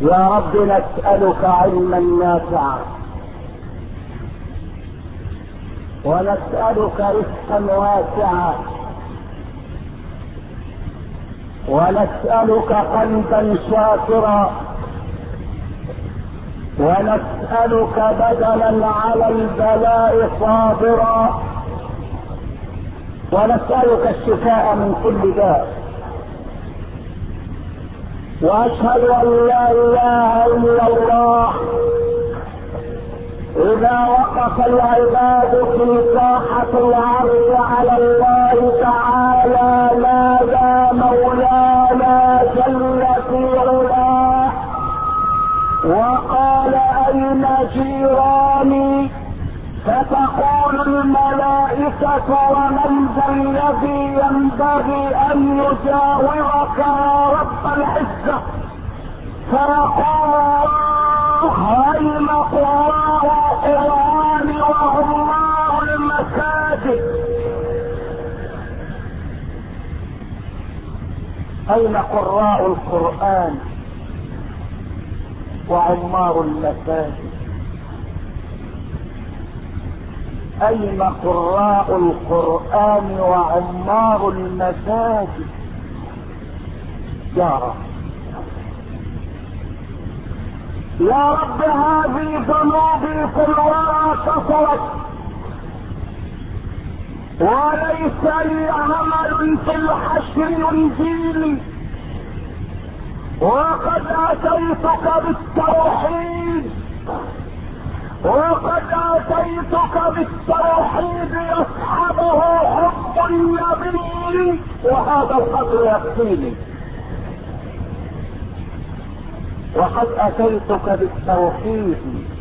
يا رب نسألك علما نافعا، ونسألك رزقا واسعا، ونسألك قلبا شاكرا، ونسألك بدلا على البلاء صابرا، ونسألك الشفاء من كل داء. واشهد ان لا اله الا الله اذا وقف العباد في ساحة العرض على الله تعالى نادى مولانا جل في علاه وقال اين جيراني؟ فتقول الملائكة ومن ذا الذي ينبغي ان يجاورك يا رب العزة؟ فيقول اين قراء القرآن وعمار المساجد؟ اين قراء القرآن وعمار المساجد؟ اين قراء القرآن وعمار المساجد؟ يا رب يا رب هذه ذنوبي كلها كثرت وليس لي عمل في الحشر ينجيني، وقد اتيتك بالتوحيد يصحبه حب النبي، وهذا القدر يكفيني. وقد اتيتك بالتوحيد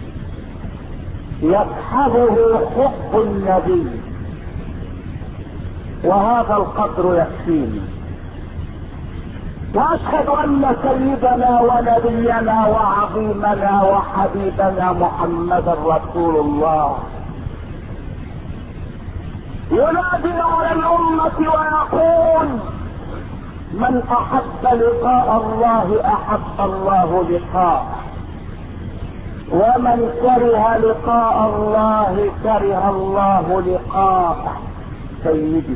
يصحبه حب النبي، وهذا القدر يكفيني. واشهد ان سيدنا ونبينا وعظيمنا وحبيبنا محمدا رسول الله ينادي على الامة ويقول من احب لقاء الله احب الله لقاءه، ومن كره لقاء الله كره الله لقاءه. سيدي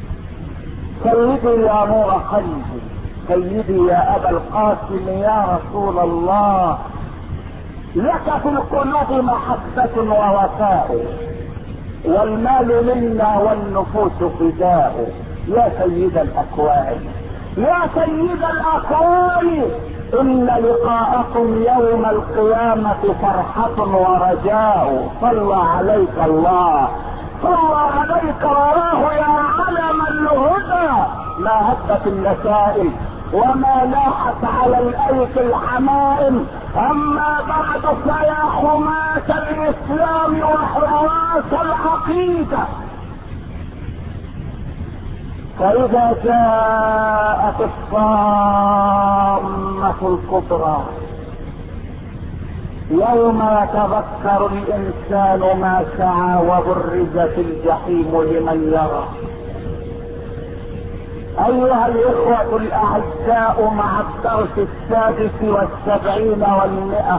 يا نور قلبي، سيدي يا ابا القاسم يا رسول الله، لك في القلوب محبة ووفاء، والمال منا والنفوس فداء. يا سيد الاكوان يا سيد الاكوان، ان لقاءكم يوم القيامة فرحة ورجاء. صلى عليك الله، صلى عليك الله يا علم الهدى. ما هبت النسائم وما لاحت على الايك الحمائم، اما بعد فيا حماة الاسلام وحراس العقيدة، فاذا جاءت الصامة الكبرى يوم يتذكر الانسان ما سعى وبرزت الجحيم لمن يرى. ايها الاخوة الاعزاء، مع الدرس 76 و100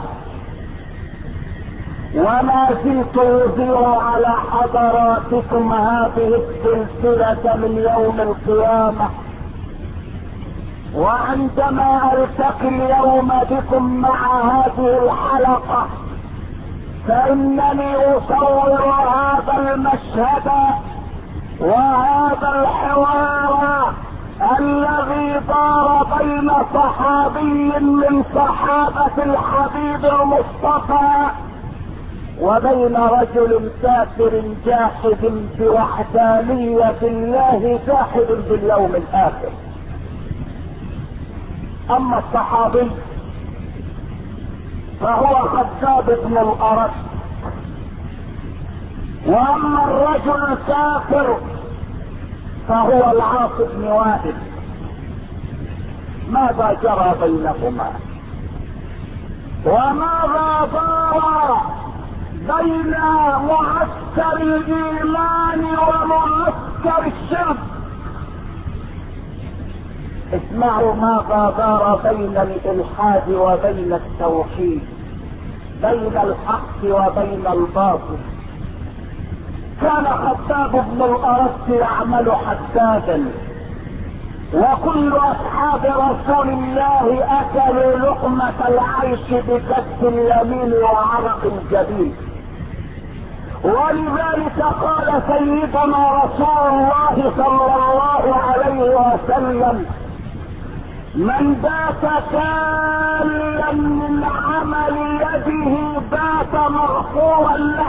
وما زلت يدير على حضراتكم هذه السلسلة من يوم القيامة. وعندما التقي اليوم بكم مع هذه الحلقة فانني اصور هذا المشهد وهذا الحوار الذي دار بين صحابي من صحابة الحبيب المصطفى وبين رجل كافر جاحد بوحدانية الله جاحد باليوم الاخر. اما الصحابي فهو خباب بن الارت، واما الرجل الكافر فهو العاص بن وائل. ماذا جرى بينهما وماذا دار بين معسكر الايمان ومعسكر الشرك؟ اسمعوا ماذا دار بين الالحاد وبين التوحيد، بين الحق وبين الباطل. كان خباب بن الأرت يعمل حدادا، وكل اصحاب رسول الله اكلوا لقمة العيش بكف اليمين وعرق الجبين. ولذلك قال سيدنا رسول الله صلى الله عليه وسلم: من بات كالا من عمل يده بات مغفورا له.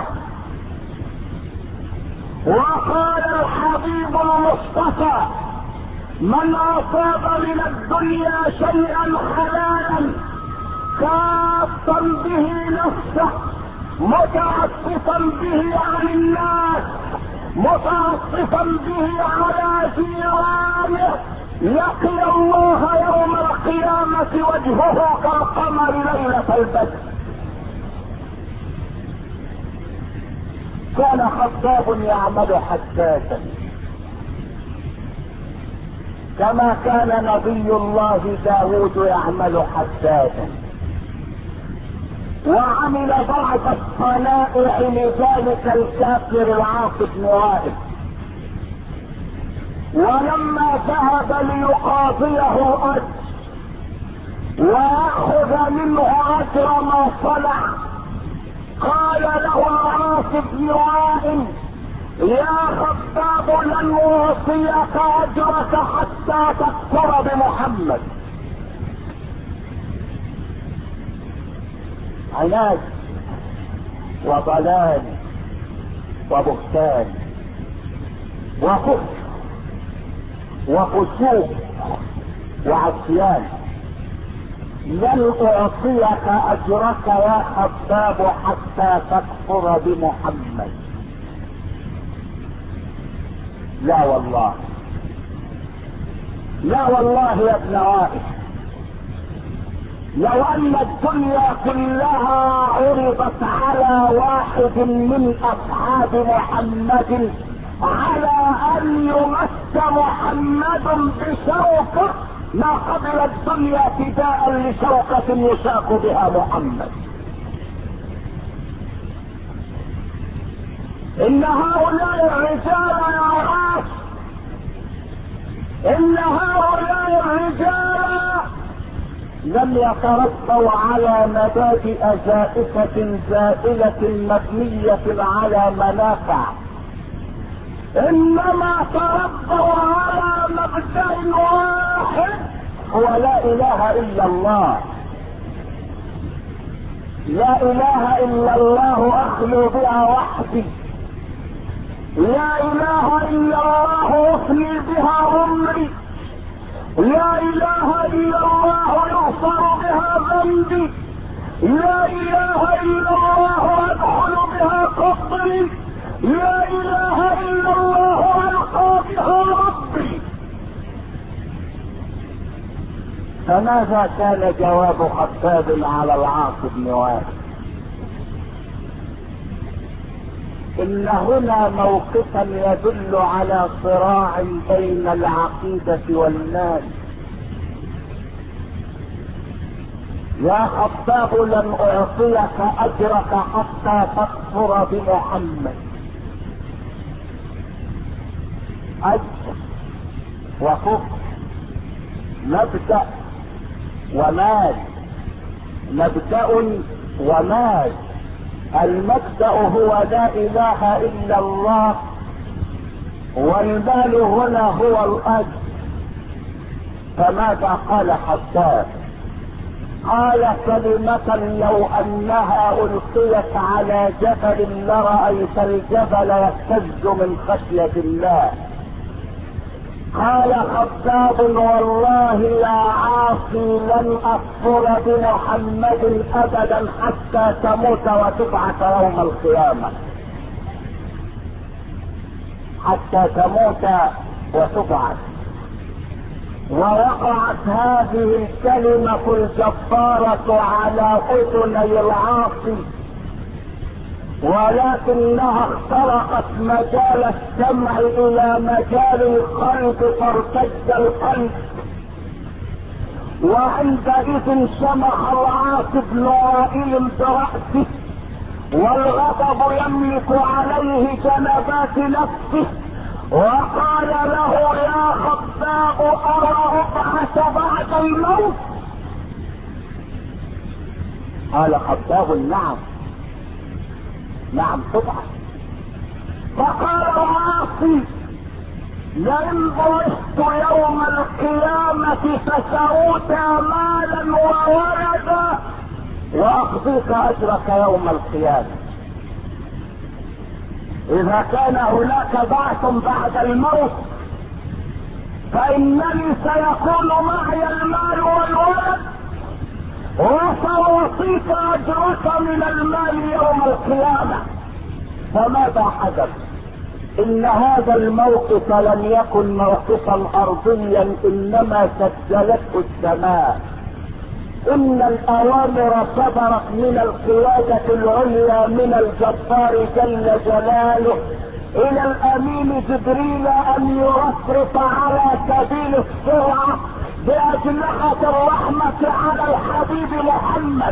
وقال الحبيب المصطفى: من اصاب من الدنيا شيئا حلالا كافا به نفسه متعطفا به عن الناس متعطفا به على جيرانه لقي الله يوم القيامة وجهه كالقمر ليلة البدر. كان خباب يعمل حدادا كما كان نبي الله داود يعمل حدادا، وعمل بعض الصنائع لذلك الكافر العاص بن وائل. ولما ذهب ليقاضيه اجر ويأخذ منه اجر ما صنع، قال له العاص بن وائل: يا خباب لن اوصيك اجرك حتى تكفر بمحمد. عناد وضلال وبهتان وكفر وفسوق وعصيان. لن اعطيك اجرك يا خباب حتى تكفر بمحمد. لا والله، لا والله يا ابن وائل، لو ان الدنيا كلها عرضت على واحد من اصحاب محمد على ان يمس محمد بشوكه ما قبل الدنيا فداء لشوكة يشاق بها محمد. ان هؤلاء الرجال يا راس، ان هؤلاء الرجال لم يتربوا على مبادئ جائفة زائلة مبنية على منافع، انما تربوا على مبدأ واحد هو لا اله الا الله. لا اله الا الله اخلو بها وحدي، لا اله الا الله اخلي بها عمري، لا اله الا الله يغفر بها ذنبي، لا اله الا الله ادخل بها قبري، لا اله الا الله القى بها ربي. فماذا كان جواب خباب على العاص بن وائل؟ ان هنا موقفا يدل على صراع بين العقيدة والمال. يا خباب لن اعطيك اجرك حتى تكفر بمحمد. اجر وكفر، مبدأ ومال، مبدأ ومال. المبدأ هو لا اله الا الله، والمال هنا هو الاجر. فماذا قال حسان؟ قال كلمة لو انها القيت على جبل لرأيت الجبل يهتز من خشية الله. قال خباب والله يا عاصي لن اكفر بمحمد ابدا حتى تموت وتبعث يوم القيامة، حتى تموت وتبعث. ووقعت هذه الكلمة الجبارة على اذني العاصي، ولكنها اخترقت مجال السمع الى مجال القلب، فارتج القلب وعندئذ سمح العاصب نائل برأسه، والغضب يملك عليه جنبات نفسه، وقال له يا خباب أرى أبعث بعد الموت؟ قال خباب نعم نعم تبعث. فقال العاصي لئن بعثت يوم القيامة فسأوتى مالا وولدا وأقضيك أجرك يوم القيامة. إذا كان هناك بعث بعد الموت فإنني سيكون معي المال والولد وسأعطيك أجرك من المال يوم القيامة. فماذا حدث؟ إن هذا الموقف لم يكن موقفا أرضيا، إنما سجلته السماء. إن الأوامر صدرت من القيادة العليا من الجبار جل جلاله إلى الأمين جبريل أن يرفرف على سبيل السرعة بأجنحة الرحمة على الحبيب محمد.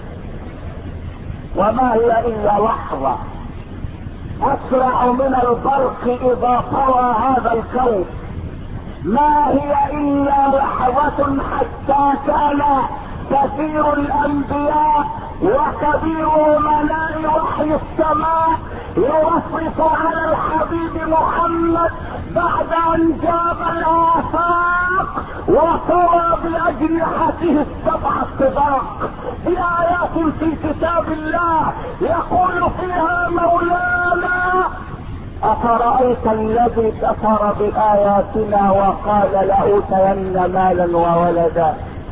وما هي إلا لحظة أسرع من البرق إذا طوى هذا الكون، ما هي إلا لحظة حتى كان كثير الأنبياء وكبير أمناء وحي السماء يرفرف على الحبيب محمد بعد أن جاب الآفاق وطوى بأجنحته السبع الطباق بآيات في كتاب الله يقول فيها مولانا أفرأيت الذي كفر بآياتنا وقال لأوتين مالا وولدا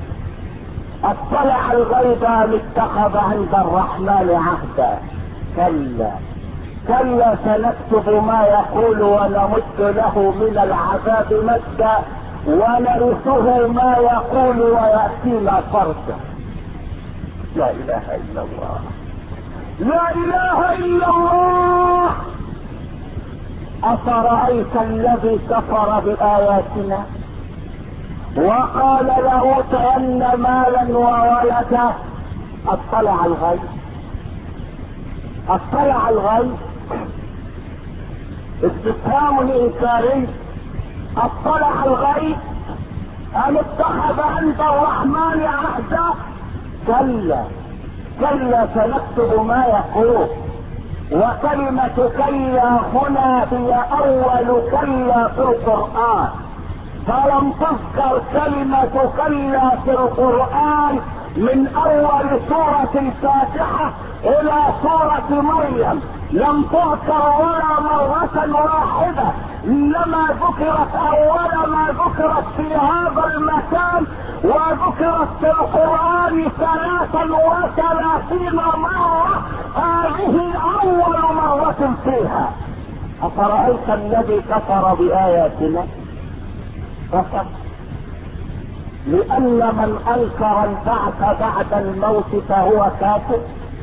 اطلع الغيب ام اتخذ عند الرحمن عهدا؟ كلا كلا سنكتب ما يقول ونمد له من العذاب مدا ونرثه ما يقول ويأتينا فردا. لا اله الا الله لا اله الا الله. أفرأيت الذي كفر بآياتنا وقال لأوتين مالا وولدا اطلع الغيب اطلع الغيب استفهام انكاري. اطلع الغيب ام اتخذ عند الرحمن عهدا؟ كلا كلا سنكتب ما يقول. وكلمة كلا هنا هي اول كلا في القرآن، فلم تذكر كلمة كلا في القرآن من اول سورة الفاتحة الى سورة مريم، لم تذكر ولا مرة واحدة، انما ذكرت اول ما ذكرت في هذا المكان، وذكرت في القرآن 33 مرة، هذه اول مرة فيها. افرأيت الذي كفر بآياتنا؟ فقط لأن من أنكر البعث بعد الموت فهو كافر.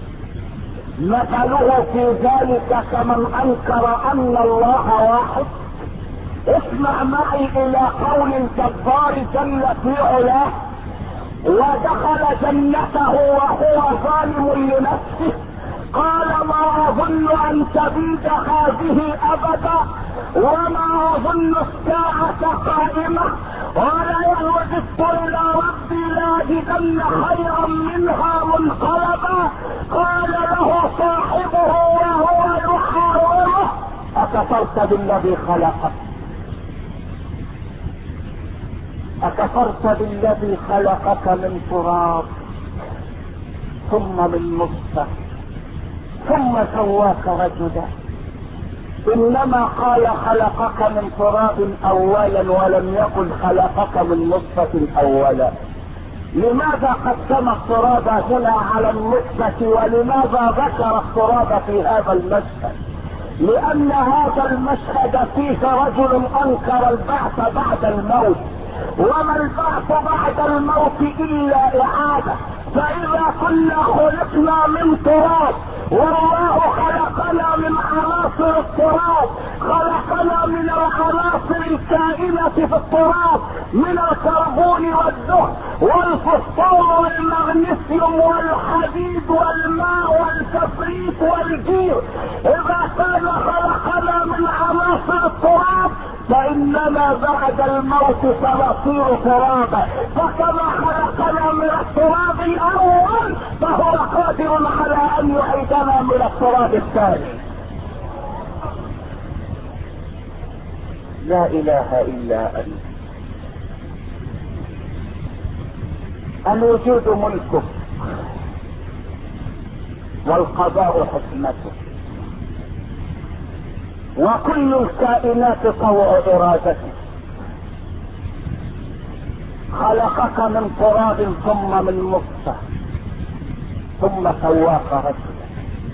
مثله في ذلك كمن أنكر أن الله واحد. اسمع معي إلى قول الجبار جل في علاه: ودخل جنته وهو ظالم لنفسه قال ما أظن أن تبيد هذه أبدا وما أظن الساعة قائمة ولئن رددت إلى ربي لأجدن خيرا منها منقلبا. قال له صاحبه وهو يحاوره: أكفرت بالذي خلقك؟ أكفرت بالذي خلقك من تراب ثم من نطفة ثم سواك رجلا؟ انما قال خلقك من تراب اولا ولم يقل خلقك من نطفة اولا. لماذا قدم التراب هنا على النطفة ولماذا ذكر التراب في هذا المشهد؟ لان هذا المشهد فيه رجل انكر البعث بعد الموت، وما البعث بعد الموت الا اعادة. فاذا كنا خلقنا من تراب والله خلقنا من عناصر التراب، خلقنا من العناصر الكائنة في التراب من الكربون والدهن والفوسفور والمغنيسيوم والحديد والماء والكبريت والجير، اذا كان خلقنا من عناصر التراب فاننا بعد الموت سنصير ترابا، فكما خلقنا من التراب الاول فهو قادر على ان يعيدنا من التراب الثاني. لا اله الا انت. الوجود ملكه والقضاء حكمته، وكل الكائنات طوع ارادته. خلقك من تراب ثم من نطفه ثم سواك رجلا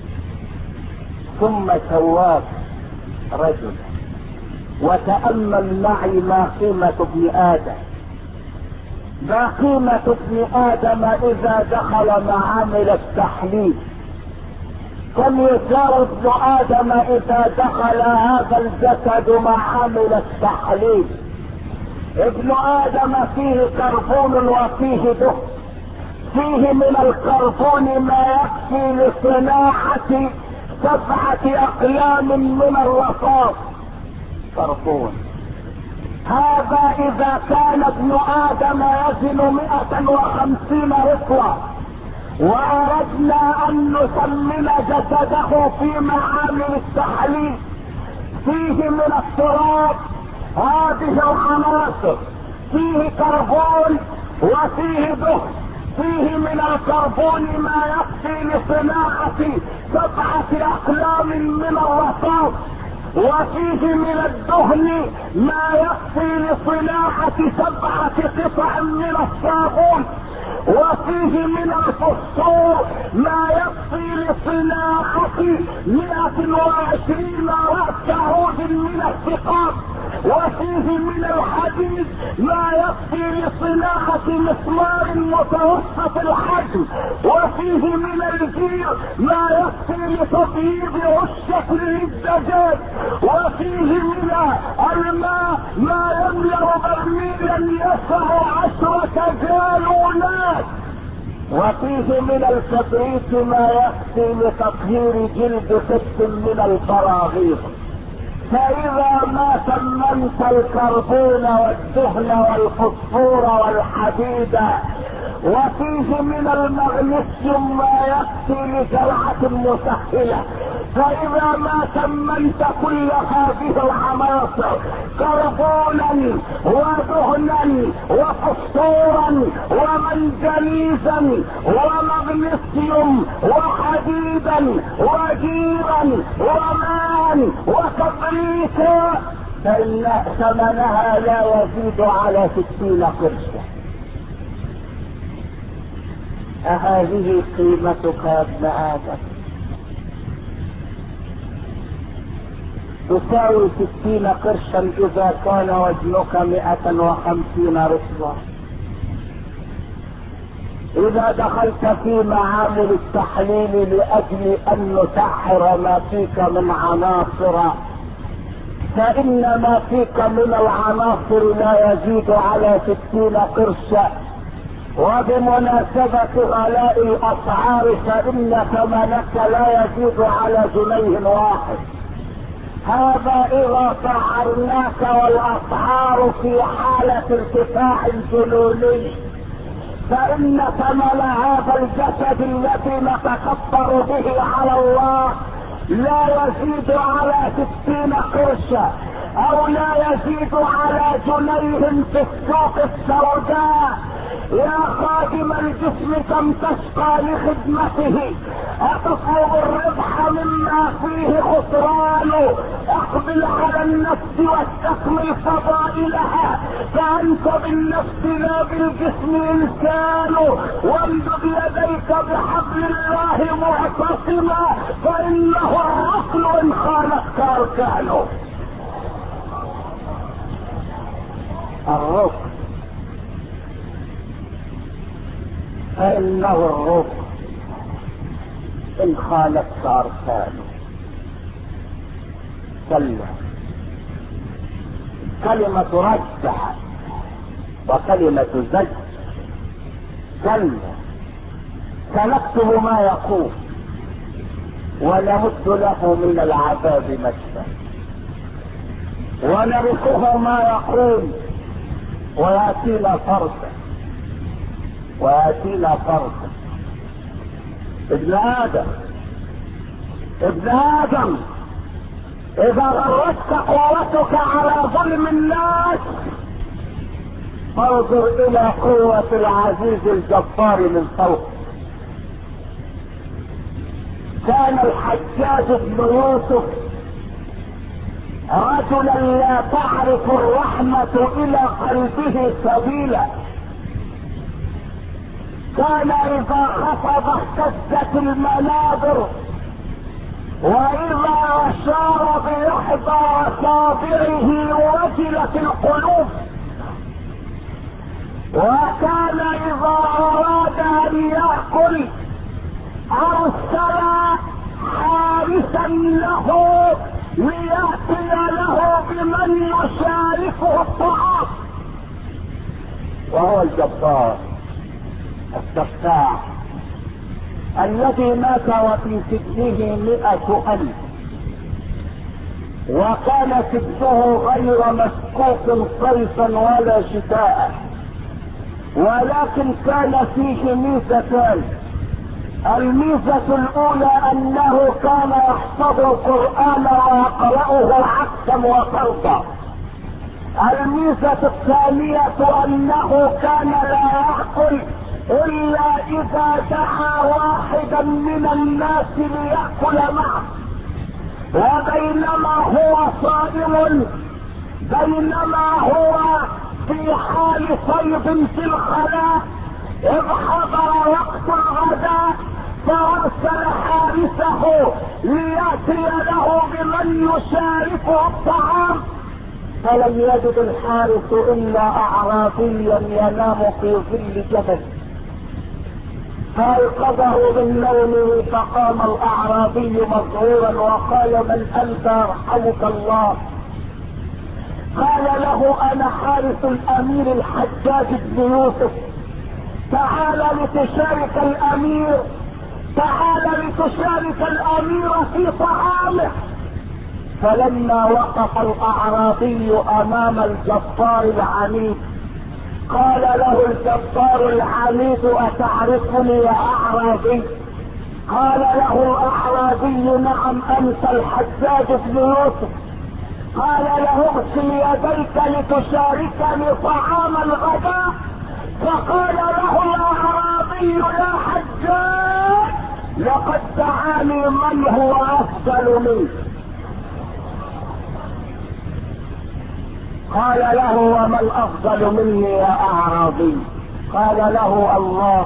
ثم سواك رجلا. وتأمل معي ما قيمة ابن آدم. ما قيمة ابن آدم إذا دخل معامل التحليل؟ كم يساوي ابن آدم إذا دخل هذا الجسد معامل التحليل؟ ابن آدم فيه كربون وفيه دهن، فيه من الكربون ما يكفي لصناعة 7 أقلام من الرصاص كربون. هذا اذا كان ابن ادم يزن 150 رطلا، واردنا ان نسمن جسده في معامل التحليل فيه من التراب هذه العناصر، فيه كربون وفيه دهن، فيه من الكربون ما يكفي لصناعة 7 أقلام من الرصاص، وفيه من الدهن ما يكفي لصناعة 7 قطع من الصابون، وفيه من الفوسفور ما يكفي لصناعة 120 رأس عود من الثقاب، وفيه من الحديد ما يكفي لصناعة مسمار متوسط الحجم، وفيه من الجير ما يكفي لتطييب الشكل للدجاج، وفيه من الماء ما يملأ برميلا يسع 10 جالونات، وفيه من الكبريت ما يكفي لتطهير جلد 6 من البراغيث. فإذا ما سمنت الكربون والدهن والفوسفور والحديد، وفيه من المغنيسيوم ما يكفي لجرعة مسهلة، فإذا ما سمنت كل هذه العناصر كربونا ودهنا وفوسفورا ومنجنيزا ومغنيسيوم وحديدا وجيرا وماء وكبريتا، فإن ثمنها لا يزيد على 60 قرشا. أهذه قيمتك يا ابن آدم؟ تساوي 60 قرشا إذا كان وزنك 150 رطلا. إذا دخلت في معامل التحليل لأجل أن نسحر ما فيك من عناصر، فإن ما فيك من العناصر لا يزيد على 60 قرشا. وبمناسبة غلاء الأسعار فإن ثمنك لا يزيد على جنيه واحد. هذا إذا سعرناك والأسعار في حالة ارتفاع جنوني، فإن ثمن هذا الجسد الذي نتكبر به على الله لا يزيد على 60 قرشا، أو لا يزيد على جنيه في السوق السوداء. يا خادم الجسم كم تشقى لخدمته، أتطلب الربح مما فيه خسران. اقبل على النفس واستكمل فضائلها، فأنت بالنفس لا بالجسم إنسان. وامدد يديك بحبل الله معتصما، فإنه الركن إن خانتك أركانه. الركن فإنه الركن إن خالفت أركانه. كلمة رجح وكلمة زج كلا سنكتب ما يقول ونمد له من العذاب مدا ونرثه ما يقول وياتينا فردا ابن ادم اذا غرتك قوتك على ظلم الناس فانظر الى قوة العزيز الجبار من فوق. كان الحجاج بن يوسف رجلا لا تعرف الرحمة الى قلبه سبيلا. كان اذا خفض اهتزت المنابر واذا اشار باحدى اصابعه وجلت القلوب. وكان اذا اراد ان يأكل ارسل حارسا له ليأتي له بمن يشاركه الطعام. وهو الجبار السفاح الذي مات وفي سجنه 100,000 وكان سجنه غير مسكوك صيفا ولا شتاء، ولكن كان فيه ميزتان. الميزة الاولى انه كان يحفظ القرآن ويقرأه عكسا وفرطا. الميزة الثانية انه كان لا يأكل الا اذا دعا واحدا من الناس ليأكل معه. وبينما هو صائم، بينما هو في حال صيد في الخلاء، اذ حضر وقت الغداء فارسل حارسه ليأتي له بمن يشاركه الطعام. فلم يجد الحارس الا اعرابيا ينام في ظل جبل، فايقظه من نومه فقام الاعرابي مذعورا وقال: من انت يرحمك الله؟ قال له: انا حارس الامير الحجاج بن يوسف، تعال لتشارك الامير، تعال لتشارك الامير في طعامه. فلما وقف الاعرابي امام الجبار العنيد قال له الجبار العنيد: اتعرفني يا اعرابي؟ قال له الاعرابي: نعم انت الحجاج بن يوسف. قال له: اغسل يديك لتشاركني طعام الغداء. فقال له الاعرابي: يا حجاج، لقد دعاني من هو افضل منك. قال له: وما الافضل مني يا اعرابي؟ قال له: الله.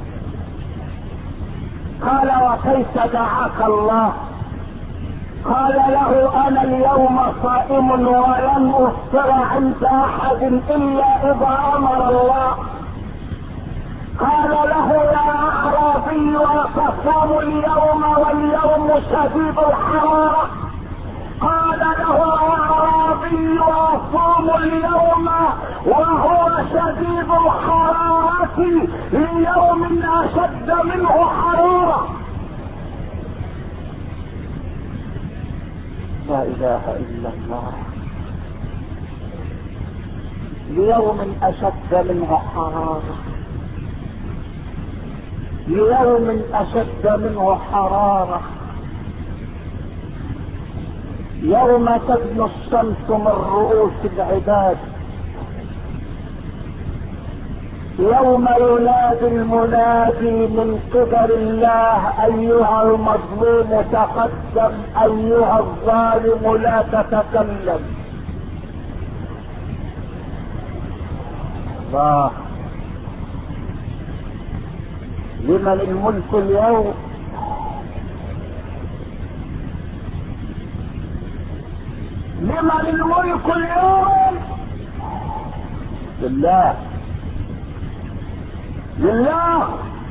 قال: وكيف دعاك الله؟ قال له: انا اليوم صائم ولن افطر عند احد الا اذا امر الله. قال له: يا اعرابي، اتصوم اليوم واليوم شديد الحرارة؟ قال له الاعرابي: اصوم اليوم وهو شديد الحرارة ليوم اشد منه حرارة. لا اله الا الله. ليوم اشد منه حرارة، ليوم اشد منه حرارة. يوم تدنو الشمس من رؤوس العباد، يوم ينادي المنادي من قبل الله: ايها المظلوم تقدم، ايها الظالم لا تتكلم. الله. لمن الملك اليوم؟ لمن الملك اليوم؟ لله، لله،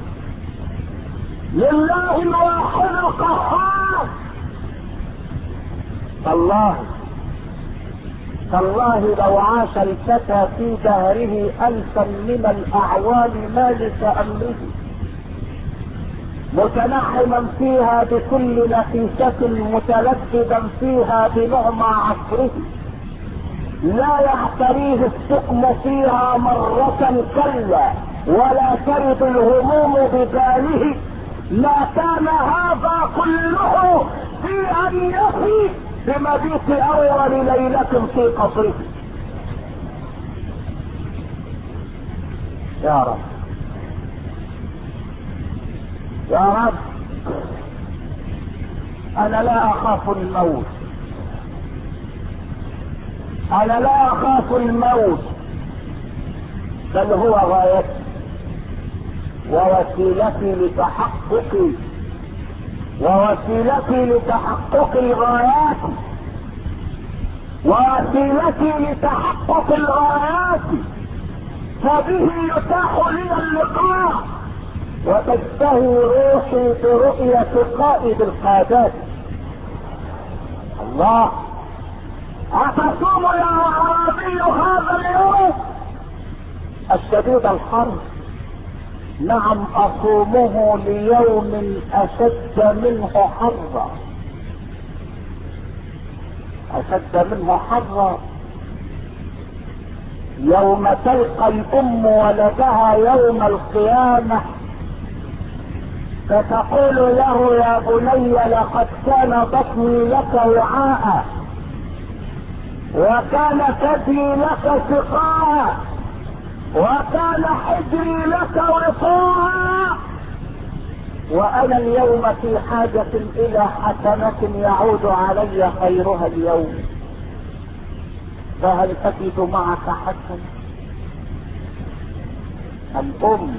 لله الواحد القهار. الله تالله لو عاش الفتى في دهره 1000 من الاعوام مالك امره، متنعما فيها بكل نفيسة، متلذذا فيها بنعمى عصره، لا يعتريه السقم فيها مرة كلا، ولا ترد الهموم بباله، ما كان هذا كله في ان يفي بمبيت اول ليلة في قصره. يا رب يا رب، انا لا اخاف الموت، انا لا اخاف الموت، بل هو غايتي ووسيلتي لتحققي الغايات، ووسيلتي لتحقق الغايات، فبه يتاح لي اللقاء وتشتهي روحي برؤية قائد القادات. الله، أتصوم يا أعرابي هذا اليوم الشديد الحر؟ نعم أصومه ليوم أشد منه حرا، أشد منه حرا، يوم تلقى الأم ولدها يوم القيامة فتقول له يا بني لقد كان بطني لك وعاء، وكان ثدي لك سقاء، وكان حجري لك وقاء، وانا اليوم في حاجة الى حسنة يعود علي خيرها اليوم، فهل تجد معك حسنة؟ الام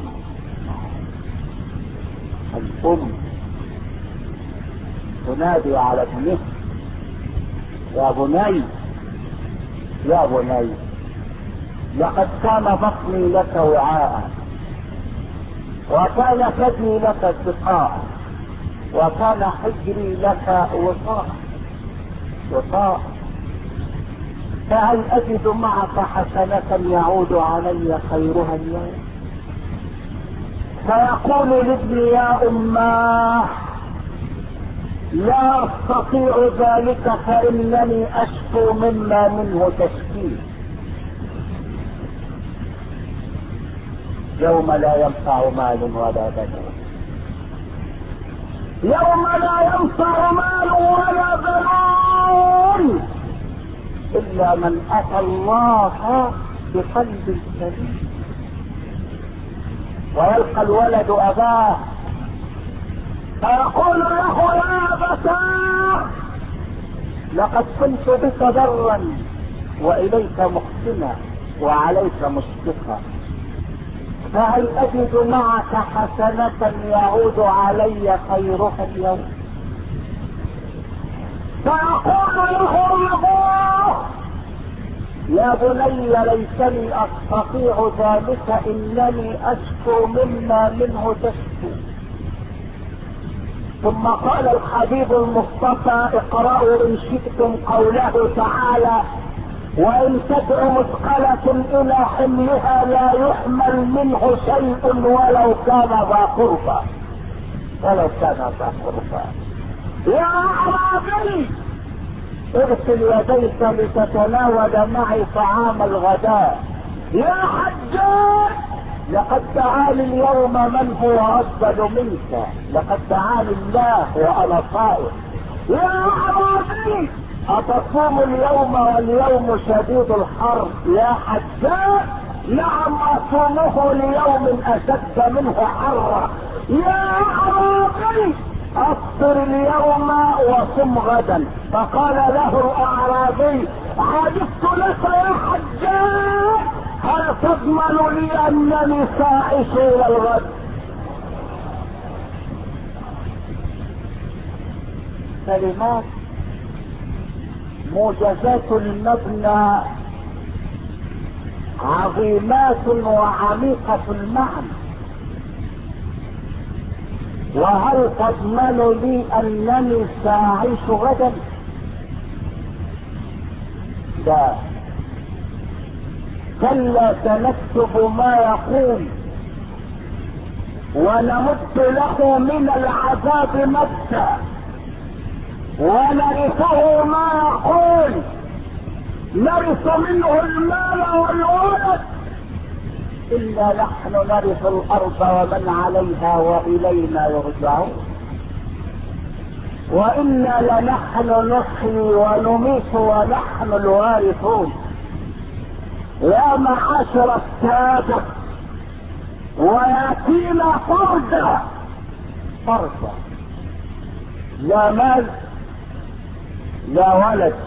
تنادي على ابنه يا بني يا بني لقد كان بطني لك وعاء، وكان ثدي لك سقاء، وكان حجري لك وقاء، فهل اجد معك حسنة يعود علي خيرها اليوم؟ فيقول لابني يا اماه لا استطيع ذلك فانني اشكو مما منه تشكيه. يوم لا ينفع مال ولا بنون، يوم لا ينفع مال ولا بنون الا من اتى الله بقلب سليم. ويلقى الولد اباه فيقول له يا ابتاه لقد كنت بك برا واليك محسنا وعليك مشفقا، فهل اجد معك حسنة يعود علي خيرها اليوم؟ فيقول له ابوه يا بني ليتني استطيع ذلك انني اشكو مما منه تشكو. ثم قال الحبيب المصطفى اقرأوا ان شئتم قوله تعالى وان تدع مثقلة الى حملها لا يحمل منه شيء ولو كان ذا قربى. يا اعرابي اغسل يديك لتتناول معي طعام الغداء. يا حجاج لقد دعاني اليوم من هو افضل منك، لقد دعاني الله وانا صائم. يا اعرابي اتصوم اليوم واليوم شديد الحر؟ يا حجاج نعم اصومه ليوم اشد منه حرا. يا اعرابي افطر اليوم وصم غدا. فقال له الاعرابي عجبت لك يا حجاج، هل تضمن لي انني ساعش الى الغد؟ كلمات موجزات المبنى عظيمات وعميقة المعنى. وهل تضمن لي انني ساعيش غدا؟ لا، كلا سنكتب ما يقول ونمد له من العذاب مدا ونرثه ما يقول، نرث منه المال والولد، إلا نحن نرث الأرض ومن عليها وإلينا يرجعون، وإنا لنحن نحيي ونميت ونحن الوارثون. يا معاشر السادة، وياتينا فردا فردا، لا مال لا ولد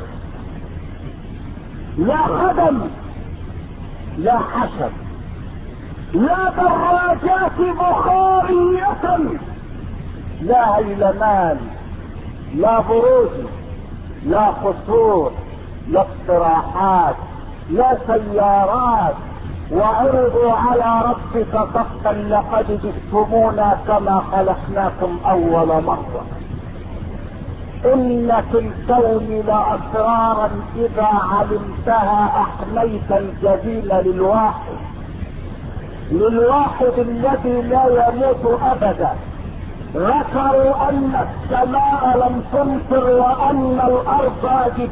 لا خدم لا حسب لا دراجات بخارية لا هيلمان لا بروج لا قصور لا استراحات لا سيارات. وعرضوا على ربك صفا لقد جئتمونا كما خلقناكم اول مرة. ان في الكون لاسرارا اذا علمتها احميت الجبين للواحد الذي لا يموت ابدا. ذكروا ان السماء لم تمطر وان الارض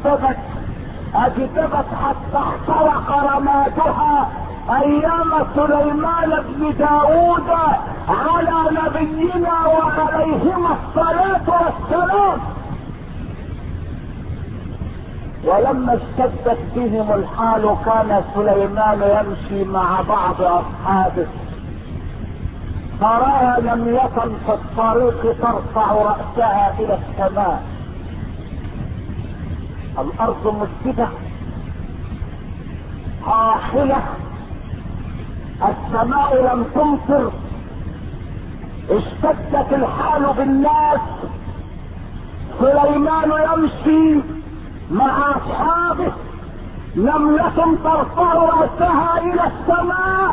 اجدبت حتى احترق رمادها ايام سليمان بن داود على نبينا وعليهما الصلاة والسلام. ولما اشتدت بهم الحال كان سليمان يمشي مع بعض اصحابه، فرأى نملة في الطريق ترفع رأسها الى السماء. الارض مسجدة قاحلة، السماء لم تمطر، اشتدت الحال بالناس. سليمان يمشي مع اصحابه، نملة ترفع رأسها الى السماء.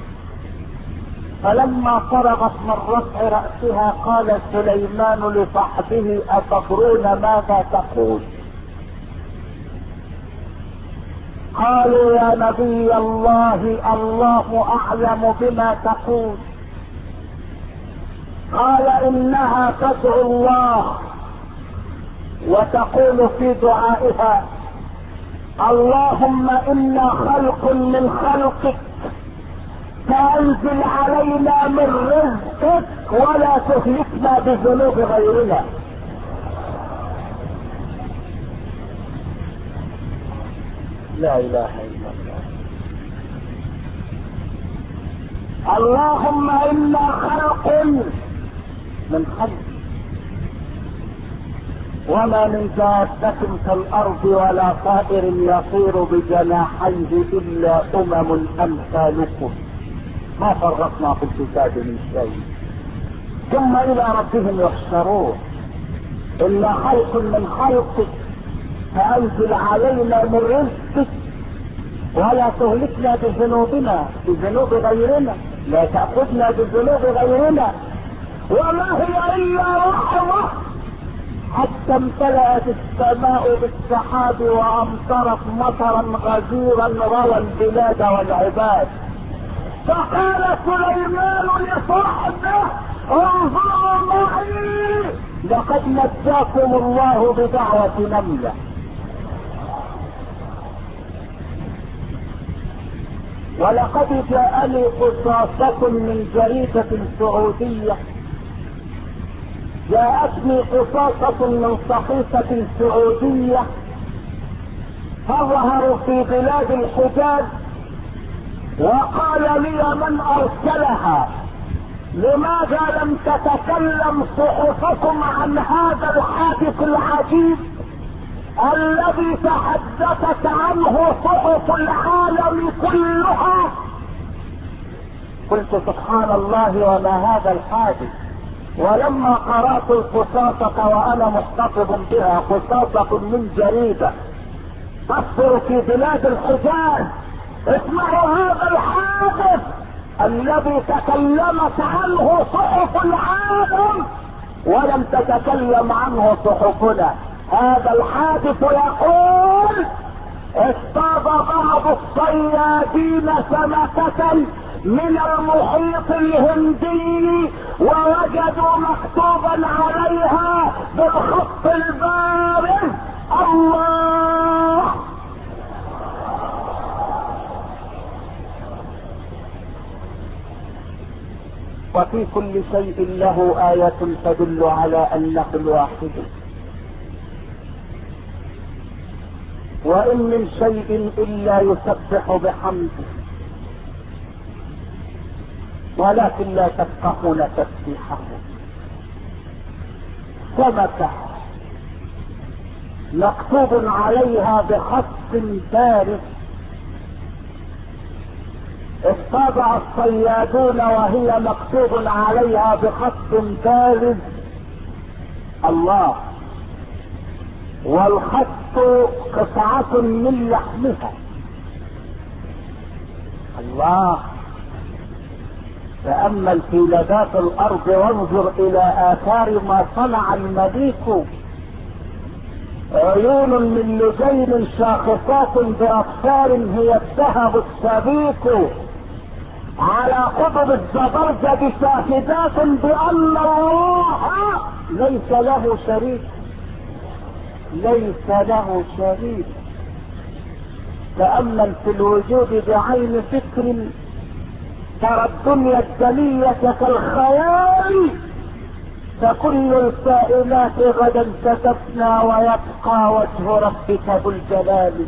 فلما فرغت من رفع رأسها قال سليمان لصحبه أتدرون ماذا تقول؟ قالوا يا نبي الله الله اعلم بما تقول. قال انها تدعو الله وتقول في دعائها اللهم انا خلق من خلقك فانزل علينا من رزقك ولا تهلكنا بذنوب غيرنا. لا اله الا الله. اللهم انا خلق من خلق وما من دابة في الارض ولا طائر يطير بجناحيه الا امثالكم ما فرطنا في الكتاب من شيء ثم الى ربهم يحشرون. الا خلق من خلقك فانزل علينا من رزقك ولا تهلكنا بذنوبنا بذنوب غيرنا، لا تأخذنا بذنوب غيرنا. وما هي الا رحمة حتى امتلأت السماء بالسحاب وامطرت مطرا غزيرا روى البلاد والعباد. فقال سليمان لصاحبه انظروا معي لقد نجاكم الله بدعوة نملة. ولقد جاءني قصاصة من جريدة سعودية، جاءتني قصاصة من صحيفة سعودية تظهر في بلاد الحجاز، وقال لي من ارسلها لماذا لم تتكلم صحفكم عن هذا الحادث العجيب الذي تحدثت عنه صحف العالم كلها؟ قلت سبحان الله وما هذا الحادث. ولما قرأت القصاصة وانا محتفظ بها، قصاصة من جريدة تصدر في بلاد الحجاز، اسمعوا هذا الحادث الذي تكلمت عنه صحف العالم ولم تتكلم عنه صحفنا. هذا الحادث يقول اصطاد بعض الصيادين سمكة من المحيط الهندي ووجدوا مكتوبا عليها بالخط البارز الله. وفي كل شيء له آية تدل على أنه الواحد. وإن من شيء إلا يسبح بحمده ولكن لا تفقهون تسبيحه. سمكة مكتوب عليها بخط بارز، اصطاد الصيادون وهي مكتوب عليها بخط بارز الله، والخط قطعة من لحمها الله. تأمل في لذات الأرض وانظر إلى آثار ما صنع المليك. عيون من لجين شاخصات بأبصار هي الذهب السبيك، على قطب الزبرجد شاهدات بأن الله ليس له شريك، ليس له شريك. تأمل في الوجود بعين فكر، ترى الدنيا الدنية كالخيال، فكل الكائنات غدا ستفنى ويبقى وجه ربك ذو الجلال.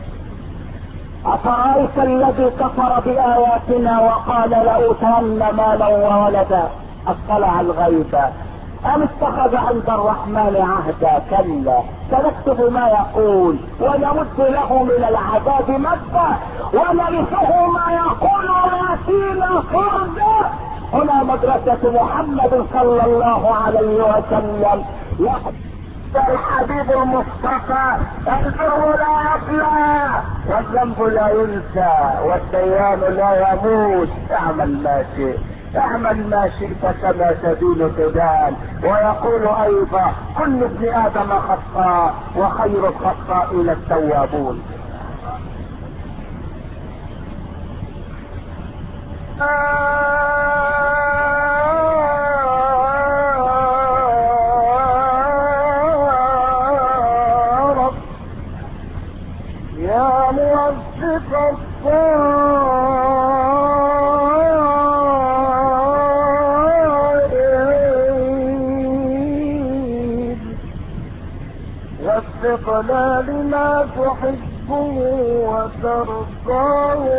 أفرأيت الذي كفر بآياتنا وقال لأوتين مالا وولدا اطلع الغيب أم اتخذ عند الرحمن عهدا؟ كلا سنكتب ما يقول ونمد له من العذاب مدا ونرثه ما يقول ويأتينا فردا. هنا مدرسة محمد صلى الله عليه وسلم. الحبيب المصطفى البر لا يفنى والذنب لا ينسى والديان لا يموت. اعمل ما شئت، اعمل ما شئت كما تدين تدان. ويقول ايضا كل ابن ادم خطاء وخير الخطائين التوابون. وفقنا لما تحبه وترضاه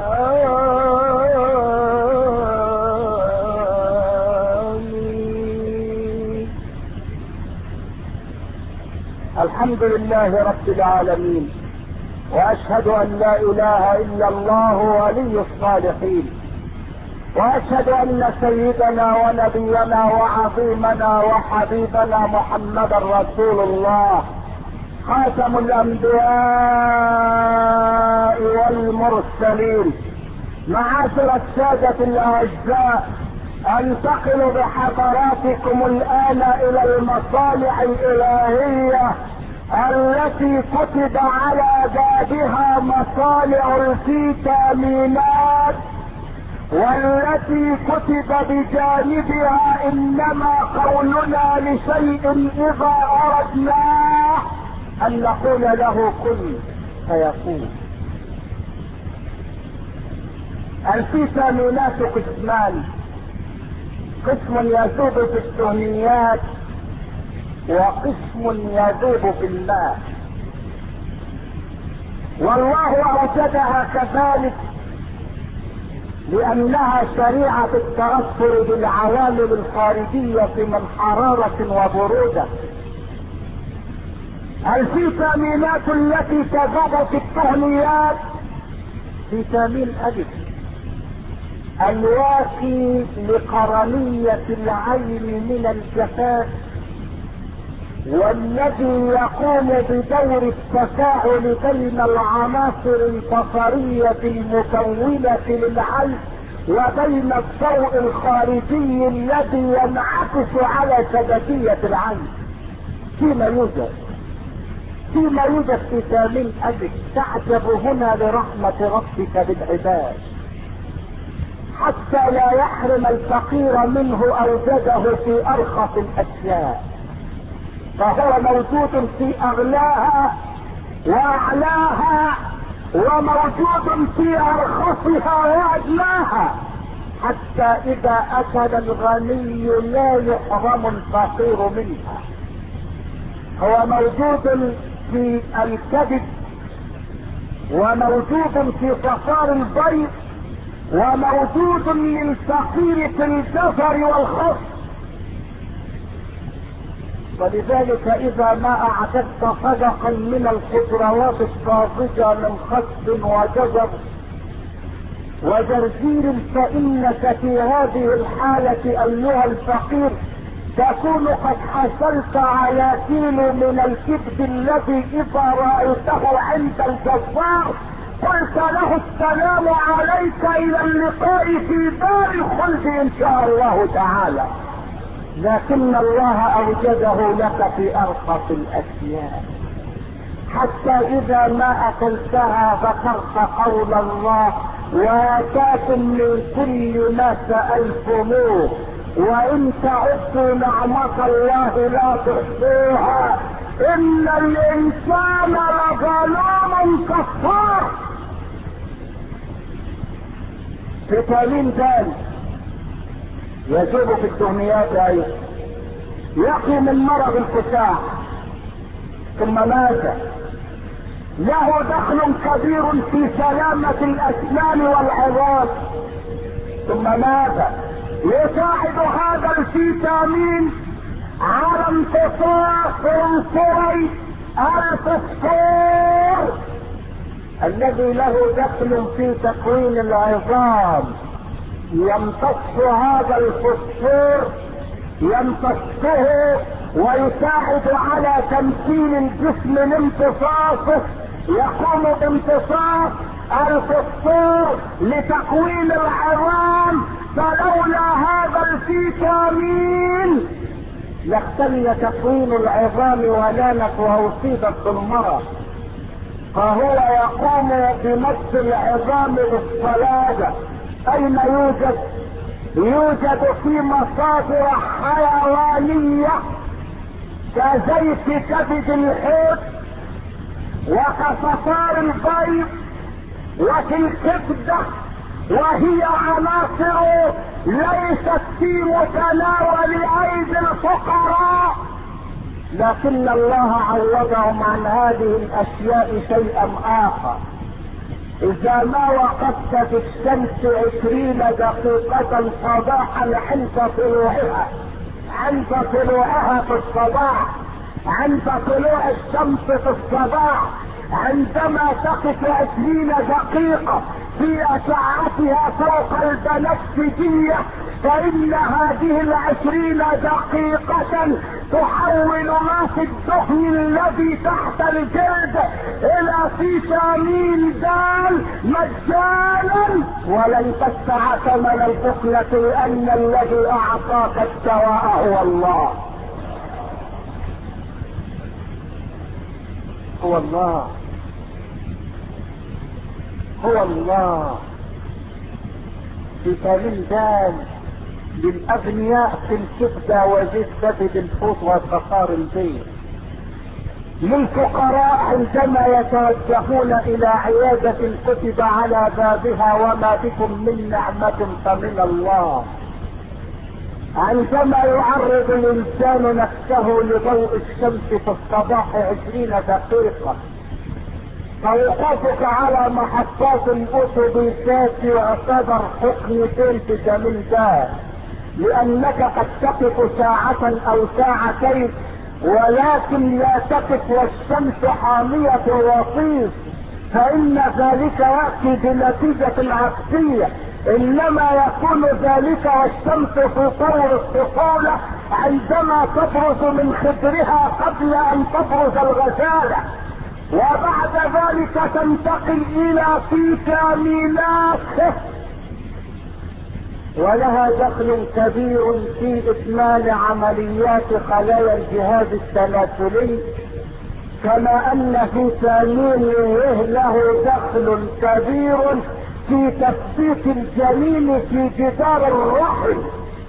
آمين. الحمد لله رب العالمين، واشهد ان لا اله الا الله ولي الصالحين، واشهد ان سيدنا ونبينا وعظيمنا وحبيبنا محمدا رسول الله خاتم الانبياء والمرسلين. معاشر السادة الاعزاء، انتقل بحضراتكم الان الى المصالح الالهية التي كتب على بابها مصالح الفيتامينات، والتي كتب بجانبها انما قولنا لشيء اذا اردناه ان نقول له كن فيكون. الفيتامينات قسمان، قسم يذوب في الدهنيات وقسم يذوب في الماء، والله اوجدها كذلك لانها شريعة التأثر بالعوامل الخارجية من حرارة وبرودة. الفيتامينات التي تذوب في الدهنيات: فيتامين ألف الواقي لقرنية العين من الجفاف، والذي يقوم بدور التفاعل بين العناصر البصرية المكونة للعين وبين الضوء الخارجي الذي ينعكس على سبكية العين. فيما يوجد فيما يوجد في ثامن أبك. تعجب هنا لرحمة ربك بالعباد حتى لا يحرم الفقير منه أوجده في أرخص الأشياء، فهو موجود في أغلاها وأعلاها، وموجود في أرخصها وأدناها، حتى إذا أكل الغني لا يحرم الفقير منها. هو موجود في الكبد، وموجود في صفار البيض، وموجود للفقير في الجزر والخس. ولذلك إذا ما أعددت صدقا من الخضروات الطازجة من خس وجزر وجرجير، فإنك في هذه الحالة أيها الفقير تكون قد حصلت على كيلو من الكبد الذي إذا رأيته عند الجزار قلت له السلام عليك إلى اللقاء في دار الخلد إن شاء الله تعالى. لكن الله أوجده لك في أرخص الأشياء، حتى إذا ما أكلتها ذكرت قول الله: وآتاكم من كل ما سألتموه وإن تعدوا نعمة الله لا تحصوها إن الإنسان لظلوم كفار. فيتامين د يجب في الدهنيات أيضا، يقي من مرض الكساح. ثم ماذا؟ له دخل كبير في سلامة الأسنان والعظام. ثم ماذا؟ يساعد هذا الفيتامين على امتصاص عنصري الفوسفور الذي له دخل في تكوين العظام. يمتص هذا الفوسفور، يمتصه ويساعد على تمكين الجسم من امتصاصه. يقوم بامتصاص الفوسفور لتكوين العظام، فلولا هذا الفيتامين لاختل تكوين العظام ولانت واصيبت بالمرض. فهو يقوم بمس العظام بالصلابة. اين يوجد؟ يوجد في مصادر حيوانية كزيت كبد الحوت وكصفار البيض وفي الكبدة، وهي عناصر ليست في متناول ايدي الفقراء، لكن الله عوضهم عن هذه الاشياء شيئا اخر. اذا ما وقفت في الشمس 20 دقيقة صباحا عند طلوعها في الصباح، عند طلوع الشمس في الصباح، عندما تقف 20 دقيقة في أشعتها فوق البنفسجية، فإن هذه 20 دقيقة تحول ما في الدهن الذي تحت الجلد إلى فيتامين د مجانا، ولن تدفع ثمن البخلة، لأن الذي أعطاك الدواء هو الله. هو الله، هو الله. فيتامين د للأغنياء في الكبدة وزيت كبد الحوت وصفار البيض. للفقراء عندما يتوجهون إلى عيادة كتب على بابها وما بكم من نعمة فمن الله. عندما يعرض الإنسان نفسه لضوء الشمس في الصباح 20 دقيقة، فوقوفك على محطات الأتوبيسات يعتبر حقنتين فيتامين د، لأنك قد تقف ساعة أو ساعتين، ولكن لا تقف والشمس حامية الرصيف، فإن ذلك يأتي بنتيجة عكسية. إنما يكون ذلك والشمس في طور الطفولة عندما تبرز من خدرها قبل أن تبرز الغزالة، وبعد ذلك تنتقل إلى فيتامينات ولها دخل كبير في إكمال عمليات خلايا الجهاز التناسلي، كما ان في ثانيه له دخل كبير في تثبيت الجنين في جدار الرحم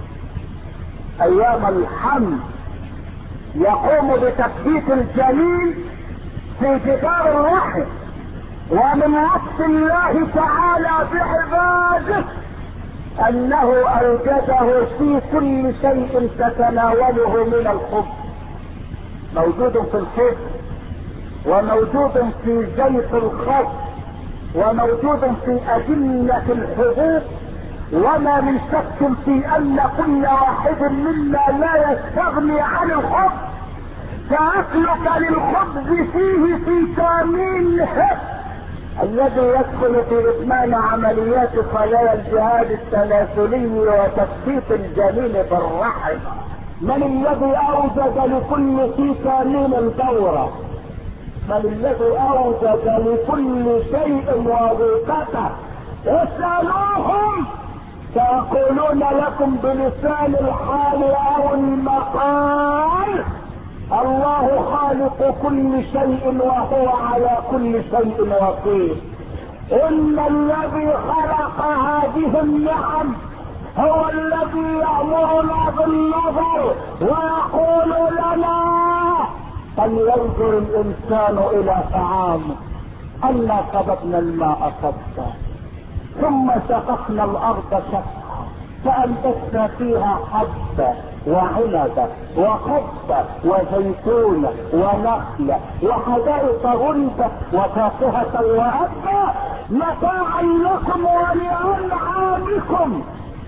ايام الحمل، يقوم بتثبيت الجنين في جدار الرحم. ومن وصف الله تعالى بعباده انه اوجده في كل شيء تتناوله من الخبز، موجود في الخبز وموجود في زيت الخبز وموجود في أجنة الحبوب. وما من شك في ان كل واحد منا لا يستغني عن الخبز، فاكلك للخبز فيه في تامينه الذي يدخل في اثمان عمليات خلايا الجهاز التناسلي وتثبيت الجنين في الرحم. من الذي اوجد لكل في تامين الدورة؟ من الذي اوجد لكل شيء وظيفته؟ اسألوهم سيقولون لكم بلسان الحال او المقال الله خالق كل شيء وهو على كل شيء وكيل. ان الذي خلق هذه النعم هو الذي يأمرنا بالنظر ويقول لنا فلينظر الانسان الى طعامه انا صببنا الماء صبا ثم شققنا الارض شقا فانبتنا فيها حبا وعنبا وقبا وزيتونا ونخلا وحدائق غلبا وفاكهة وأبا متاعا لكم ولأنعامكم.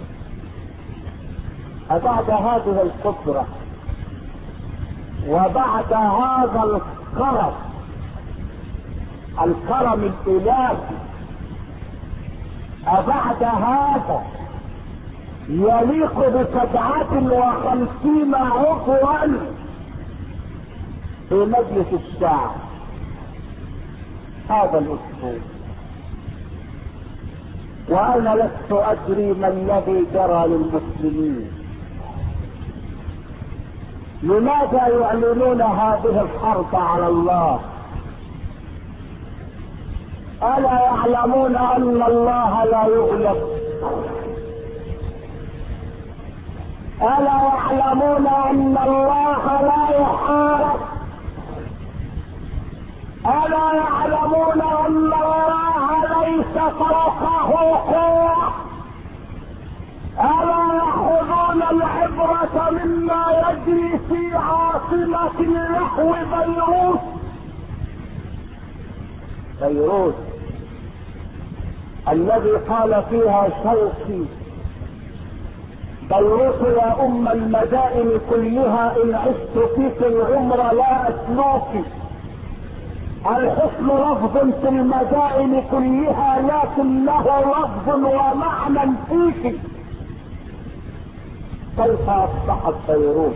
بعد هذه القدرة وبعد هذا الكرم الإلهي بعد هذا يليق ب57 عضوا في مجلس الشعب هذا الاسبوع، وانا لست ادري ما الذي جرى للمسلمين. لماذا يعلنون هذه الحرب على الله؟ الا يعلمون ان الله لا يغلب؟ الا يعلمون ان الله لا يحارب؟ الا يعلمون ان الله ليس فوقه قوة؟ الا ياخذون العبرة مما يجري في عاصمة اللهو بيروت الذي قال فيها شوقي بيروت يا ام المدائن كلها ان عشت فيك العمر لا اسلوك. الحسن لفظ في المدائن كلها لكنه لفظ ومعنى فيك. كيف اصبحت بيروت؟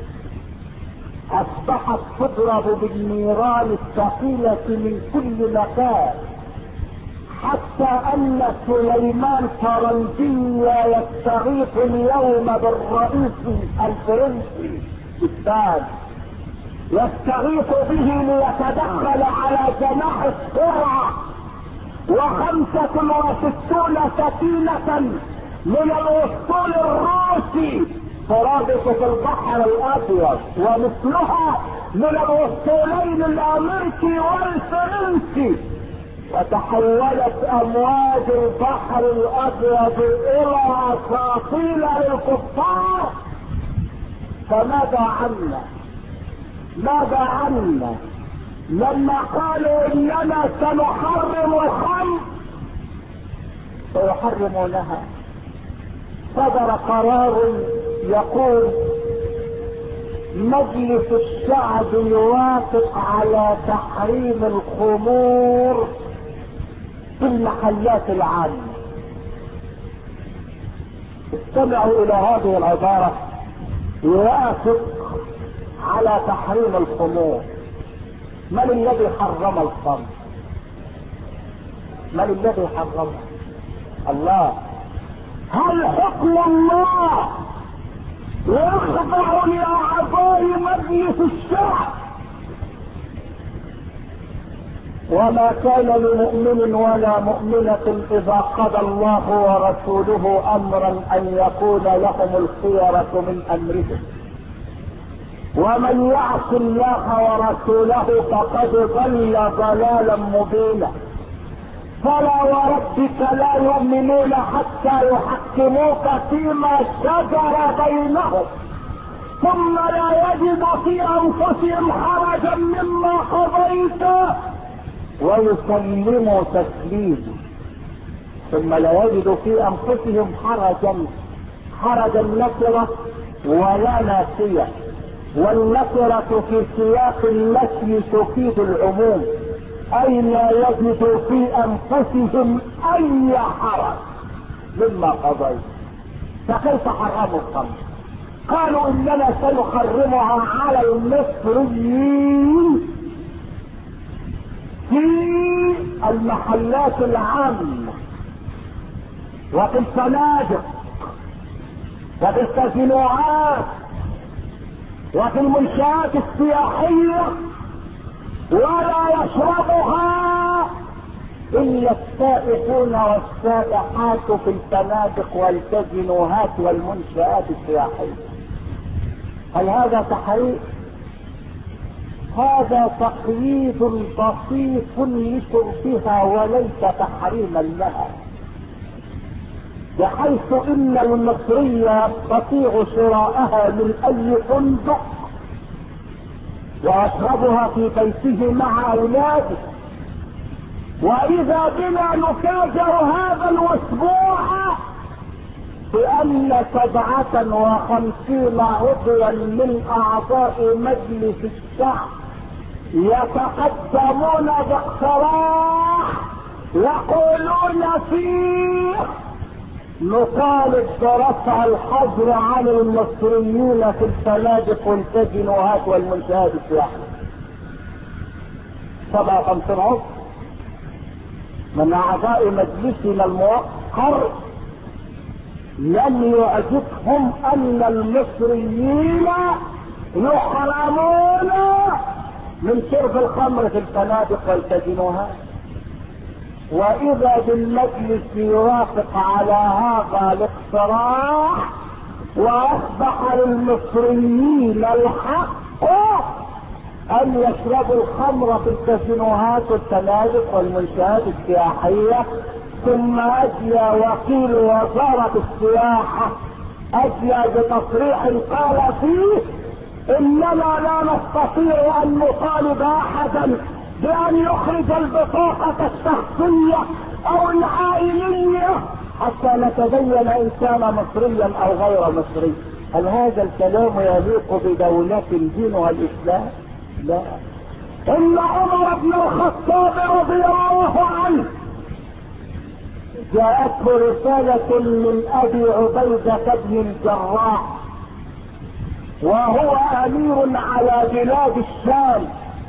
اصبحت تضرب بالنيران الثقيلة من كل مكان، حتى ان سليمان فرنسي يستغيث اليوم بالرئيس الفرنسي الثاني، يستغيث به ليتدخل على جناح السرعة. 65 سفينة من الاسطول الروسي ترابط في البحر الابيض، ومثلها من الاسطولين الامريكي والفرنسي، وتحولت امواج البحر الابيض الى اساطيل للكفار. فماذا عنا لما قالوا اننا سنحرم الخمر سيحرمونها؟ صدر قرار يقول مجلس الشعب يوافق على تحريم الخمور في المحلات العامة. استمعوا الى هذه العبارة، يوافق على تحريم الخمور. من الذي حرم الخمر؟ من الذي حرمه؟ الله. هل حكم الله يخضع لاعضاء مجلس الشعب وما كان لمؤمن ولا مؤمنة إذا قضى الله ورسوله أمرا أن يكون لهم الخيرة من أمرهم، ومن يعص الله ورسوله فقد ضل ضلالا مبينا. فلا وربك لا يؤمنون حتى يحكموك فيما شجر بينهم ثم لا يجد في أنفسهم حرجا مما قضيت ويسلموا تسليما. ثم لا يجد في أنفسهم حرجا نكرة ولا ناسية، والنكرة في سياق التي تفيد العموم، أي لا يجد في أنفسهم أي حرج مما قضيت. فكيف حرموا الخمر؟ قالوا إننا سنحرمها على المصريين في المحلات العامة وفي الفنادق وفي الكازينوهات وفي المنشآت السياحية، ولا يشربها إلا السائحون والسائحات في الفنادق والكازينوهات والمنشآت السياحية. هل هذا تحريم؟ هذا تقييد بسيط لشربها وليس تحريما لها، بحيث ان المصري يستطيع شراءها من اي فندق ويشربها في بيته مع اولاده. واذا بنا نفاجأ هذا الاسبوع بان 57 عضوا من اعضاء مجلس الشعب يتقدمون باقتراح يقولون فيه نطالب برفع الحظر عن المصريين في الفنادق والكازينوهات والمنشآت السياحية. 57 عضو من اعضاء مجلسنا الموقر لم يعجبهم ان المصريين يحرمون من شرب الخمر في الفنادق والكازينوهات، واذا بالمجلس يوافق على هذا الاقتراح واصبح للمصريين الحق ان يشربوا الخمر في الكازينوهات والفنادق والمنشآت السياحية. ثم اجلى وكيل وزارة السياحة اجلى بتصريح قال فيه اننا لا نستطيع ان نطالب احدا بان يخرج البطاقة الشخصية او العائلية حتى نتبين ان كان مصريا او غير مصري. هل هذا الكلام يليق بدولة دينها الاسلام؟ لا. ان عمر بن الخطاب رضي الله عنه جاءته رسالة من ابي عبيدة بن الجراح وهو امير على بلاد الشام،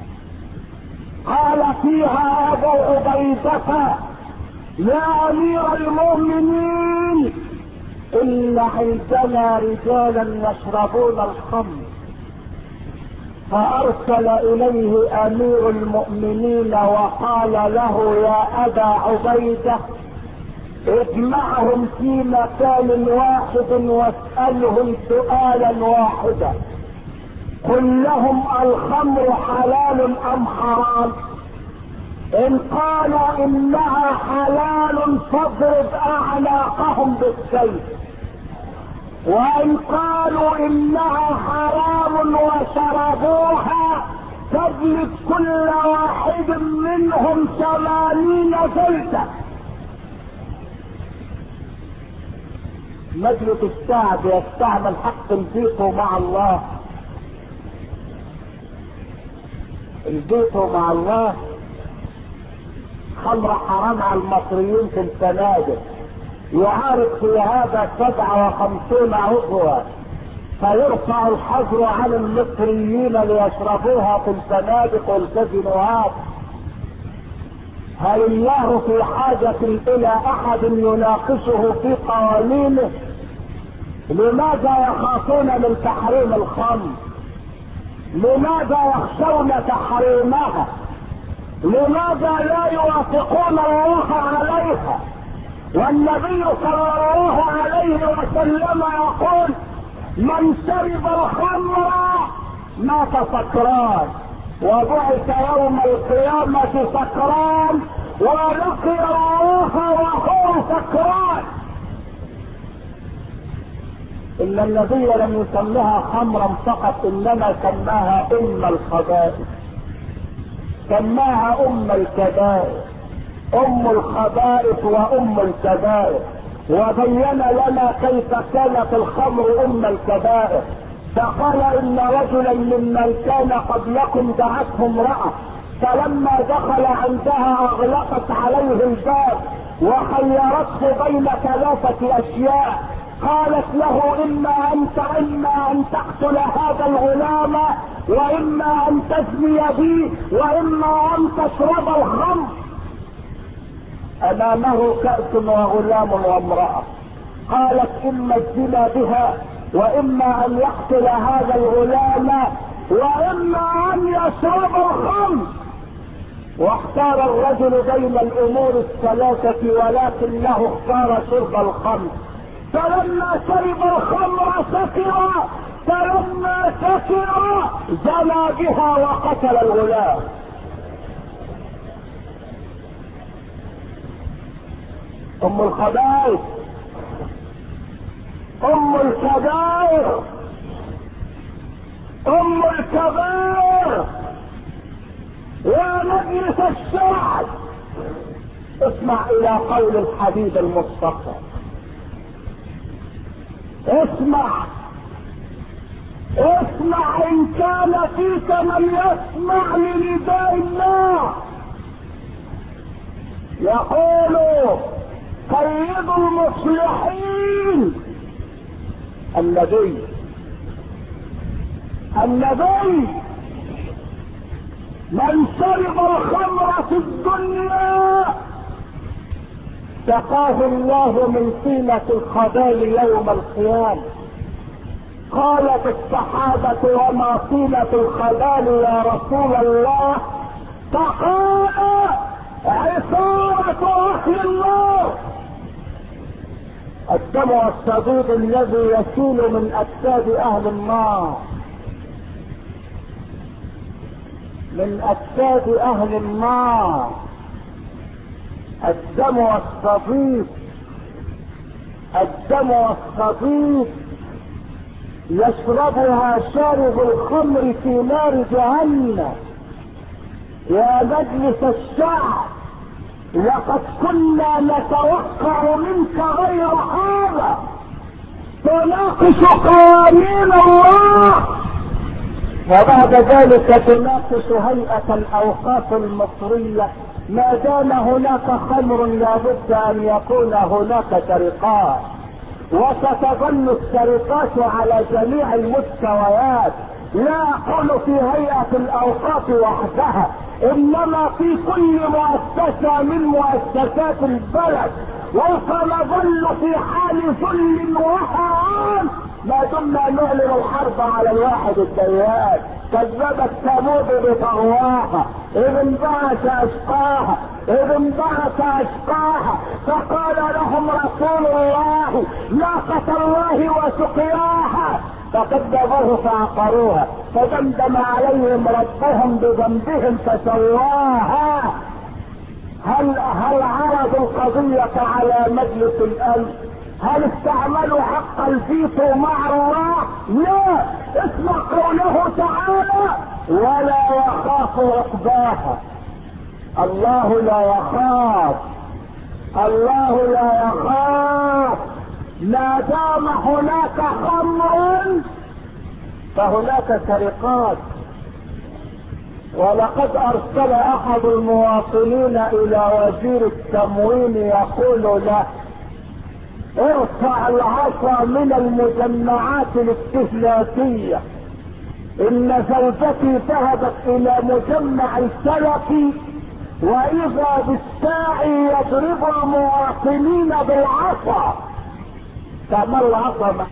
قال فيها ابو عبيدة يا امير المؤمنين ان عندنا رجالا يشربون الخمر. فارسل اليه امير المؤمنين وقال له يا ابا عبيدة اجمعهم في مكان واحد واسألهم سؤالا واحدا، قل لهم الخمر حلال ام حرام؟ ان قالوا انها حلال فاضرب اعناقهم بالسيف، وان قالوا انها حرام وشربوها تجلد كل واحد منهم 80 جلدة. مجلس الشعب يستعمل حق الفيتو مع الله. الفيتو مع الله. خمر حرام على المصريين في الفنادق، يعارض في هذا 57 عضوا، فيرفع الحظر عن المصريين ليشربوها في الفنادق والكازينوهات. هل الله في حاجة الى احد يناقشه في قوانينه؟ لماذا يخافون من تحريم الخمر؟ لماذا يخشون تحريمها؟ لماذا لا يوافقون الله عليها؟ والنبي صلى الله عليه وسلم يقول: من شرب الخمر مات سكران، وبعث يوم القيامة سكران، ولقي الله وهو سكران. إن النبي لم يسمها خمرا فقط، إنما سماها الخبائث، سماها الكبائر، الخبائث الكبائر. وبين لنا كيف كانت الخمر الكبائر، فقال: إن رجلا ممن كان قبلكم دعته امرأة، فلما دخل عندها اغلقت عليه الباب وخيرته بين 3 أشياء، قالت له: إما أن تقتل هذا الغلام، وإما أن تزني بي، وإما أن تشرب الخمر. أمامه كأس وغلام وامرأة، قالت: إما الزنا بها، وإما أن يقتل هذا الغلام، وإما أن يشرب الخمر. واختار الرجل بين الأمور 3، ولكنه اختار شرب الخمر. فلما شرب الخمر سكر، فلما سكر زنى بها وقتل الغلام. الخبائث، الكبائر، الكبائر. يا مجلس الشعب، اسمع الى قول الحبيب المصطفى، اسمع ان كان فيك من يسمع لنداء الله. يقول سيد المصلحين النبي من شرب الخمر في الدنيا سقاه الله من طينة الخبال يوم القيامة. قالت الصحابة: وما طينة الخبال يا رسول الله؟ فقال: عصارة أهل النار، الدم والصديد الذي يسيل من أجساد أهل النار، من أجساد أهل النار، الدم والصديد، الدم والصديد يشربها شارب الخمر في نار جهنم. يا مجلس الشعب، لقد كنا نتوقع منك غير هذا، تناقش قوانين الله، وبعد ذلك تناقش هيئة الأوقاف المصرية. ما دام هناك خمر لابد أن يكون هناك سرقات، وستظل السرقات على جميع المستويات. لا أقول في هيئة الأوقاف وحدها، إنما في كل مؤسسة من مؤسسات البلد، وسنظل في حال ذل وهوان ما دمنا نعلن الحرب على الواحد الديان. كذبت ثمود بطغواها إذ انبعث أشقاها فقال لهم رسول الله: ناقة الله وسقياها، فكذبوه فعقروها فدمدم عليهم ربهم بذنبهم فسواها. هل عرضوا القضية على مجلس الأمن؟ هل استعملوا حق الفيتو مع الله؟ لا. اسمع قوله تعالى: ولا يخاف عقباها. الله لا يخاف، الله لا يخاف. ما دام هناك خمر فهناك سرقات. ولقد ارسل احد المواطنين الى وزير التموين يقول له: ارفع العصا من المجمعات الاستهلاكية. ان زوجتي ذهبت الى مجمع السلفي واذا بالساعي يضرب المواطنين بالعصا. فما العصا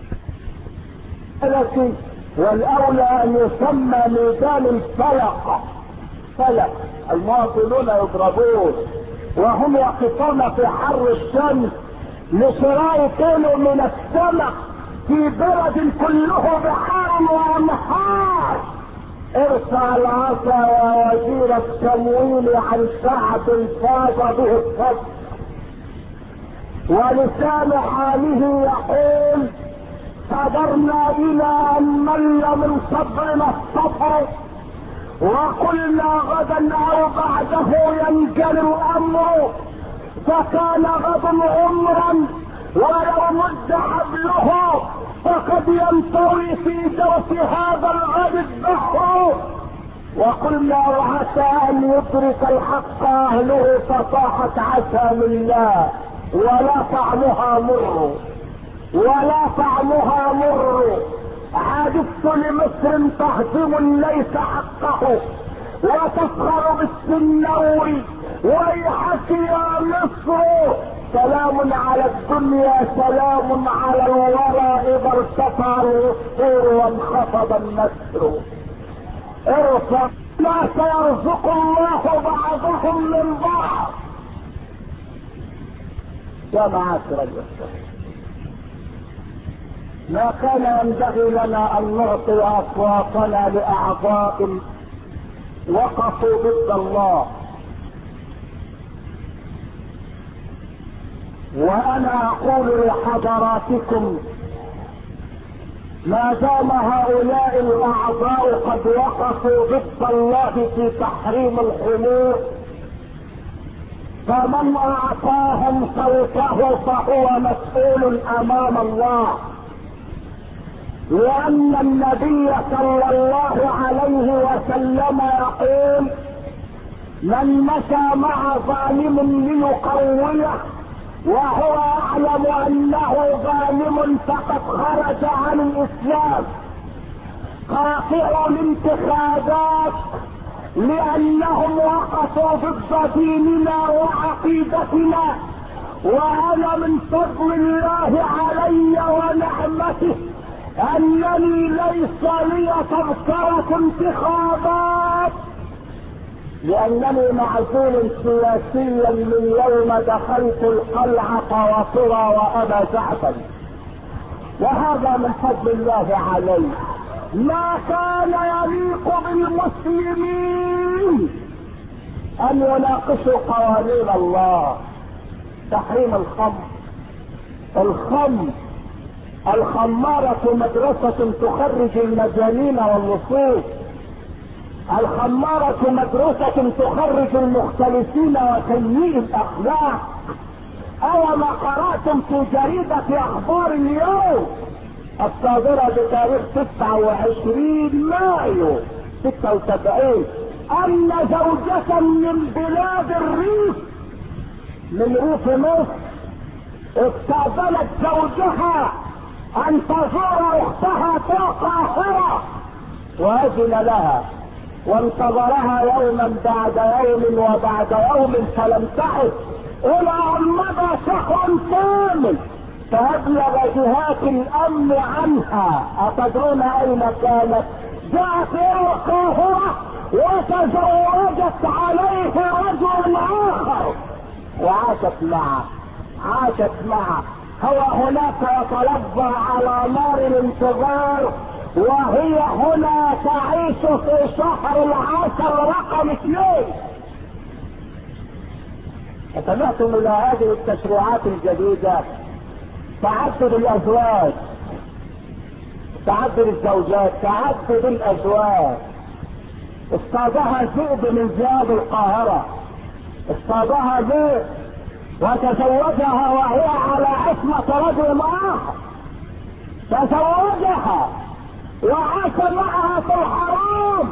السلفي؟ والاولى ان يسمى ميدان الفلقة. فلك المواطنون يضربون وهم يقفون في حر الشمس لشراء كيلو من السمك في بلد كله بحار وانهار. ارفع العصا يا وزير التمويل عن شعب فاض به الصبر، ولسان حاله يقول صبرنا الى ان مل من صبرنا الصبر، وقلنا غدا او بعده ينجلي الامر، فكان غد عمرا ولو مد حبله فقد ينطوي في جوف هذا الغد الدهر. وقلنا وعسى ان يدرك الحق اهله فصاحت عسى لله ولا طعمها مر ولا طعمها مر. عادت لمصر تهضم ليس حقه وتسخر بالسنور، ويحك يا مصر سلام على الدنيا سلام على الورى اذا ارتفع الرسول وانخفض النسر. ارفع ما سيرزق الله بعضهم من بعض. يا معاشر المسلمين، ما كان ينبغي لنا ان نعطي اصواتنا لاعضاء وقفوا ضد الله. وانا اقول لحضراتكم ما دام هؤلاء الاعضاء قد وقفوا ضد الله في تحريم الخمور، فمن اعطاهم صوته فهو مسؤول امام الله، لان النبي صلى الله عليه وسلم يقول من مشى مع ظالم ليقويه وهو يعلم انه ظالم فقد خرج عن الاسلام. قاطع الانتخابات لانهم وقفوا ضد ديننا وعقيدتنا، وانا من فضل الله علي ونعمته انني ليس لي تذكرة انتخابات، لانني معزول سياسيا من يوم دخلت القلعة وطرى وابا جعفر، وهذا من فضل الله علي. ما كان يليق بالمسلمين ان يناقشوا قوانين الله. تحريم الخمر، الخمارة مدرسة تخرج المجانين واللصوص، الخمارة مدرسة تخرج المختلفين وسيئي الاخلاق. اوما قرأتم في جريدة اخبار اليوم الصادرة بتاريخ 29 مايو 76 ان زوجة من بلاد الريف من ريف مصر استقبلت زوجها ان تزور اختها في القاهرة واذن لها وانتظرها يوما بعد يوم وبعد يوم فلم تعد الى ان مضى شهر كامل فابلغ جهات الامن عنها. اتدرون اين كانت؟ جاءت الى القاهرة وتزوجت عليه رجل اخر وعاشت معه. هو هناك يتلظى على نار الانتظار وهي هنا تعيش في شهر العسل رقم 2. سمعتم الى هذه التشريعات الجديدة تعدد الازواج، تعدد الزوجات، تعدد الازواج. اصطادها ذئب من ذئاب القاهرة، اصطادها ذئب وتزوجها وهي على عصمة رجل اخر، تزوجها وعاش معها في الحرام.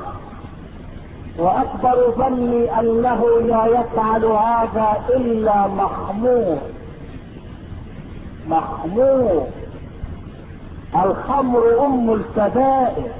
واكبر ظني انه لا يفعل هذا الا مخمور. الخمر ام الكبائر،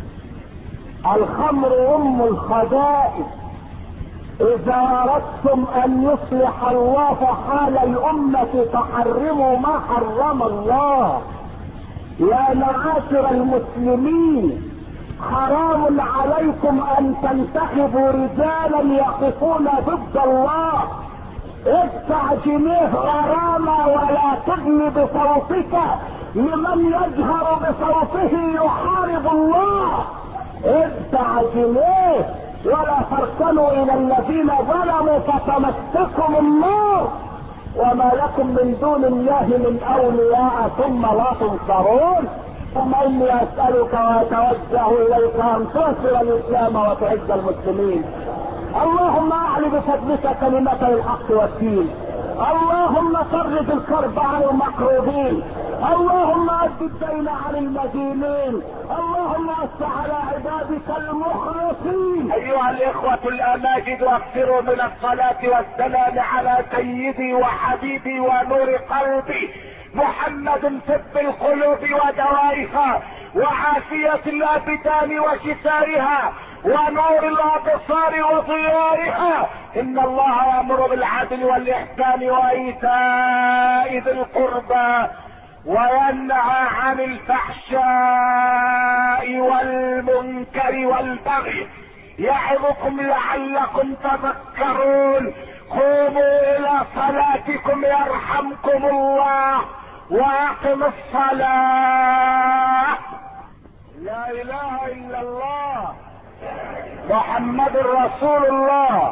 الخمر ام الخبائث. اذا اردتم ان يصلح الله حال الامة فحرموا ما حرم الله. يا معاشر المسلمين حرام عليكم لكم ان تنتخبوا رجالا يقفون ضد الله. ادفع جنيه غرامة ولا تغني بصوتك لمن يجهر بصوته يحارب الله. ادفع جنيه ولا تركنوا الى الذين ظلموا فتمسكم النار وما لكم من دون الله من اولياء ثم لا تنصرون. ثم اني اسألك واتوجه اليك ان تنصر الاسلام وتعز المسلمين. اللهم اعل بفضلك كلمتي الحق والدين. اللهم فرج الكرب عن المكروبين. اللهم اد الدين عن المدينين. اللهم وسع على عبادك المخلصين. ايها الاخوة الاماجد، اكثروا من الصلاة والسلام على سيدي وحبيبي ونور قلبي محمد، طب القلوب ودوائها وعافية الابدان وشفائها ونور الابصار وضيائها. ان الله يأمر بالعدل والاحسان وايتاء ذي القربى وينهى عن الفحشاء والمنكر والبغي يعظكم لعلكم تذكرون. قوموا الى صلاتكم يرحمكم الله واقم الصلاة. لا اله الا الله محمد رسول الله.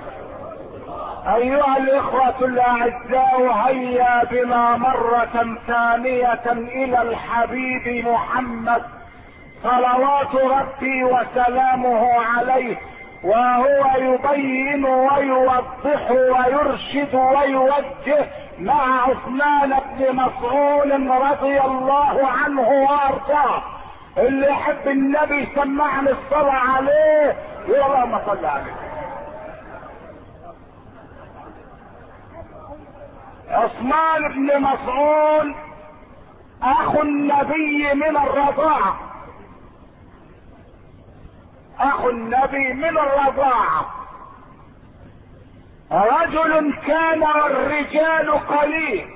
ايها الاخوة الاعزاء، هيا بنا مرة ثانية الى الحبيب محمد صلوات ربي وسلامه عليه، وهو يبين ويوضح ويرشد ويوجه مع عثمان بن مسعود رضي الله عنه وارضاه. اللي يحب النبي سمعني الصلاة عليه. اللهم صل عليه. عثمان بن مسعود اخو النبي من الرضاعة، اخو النبي من الرضاعة، رجل كان والرجال قليل،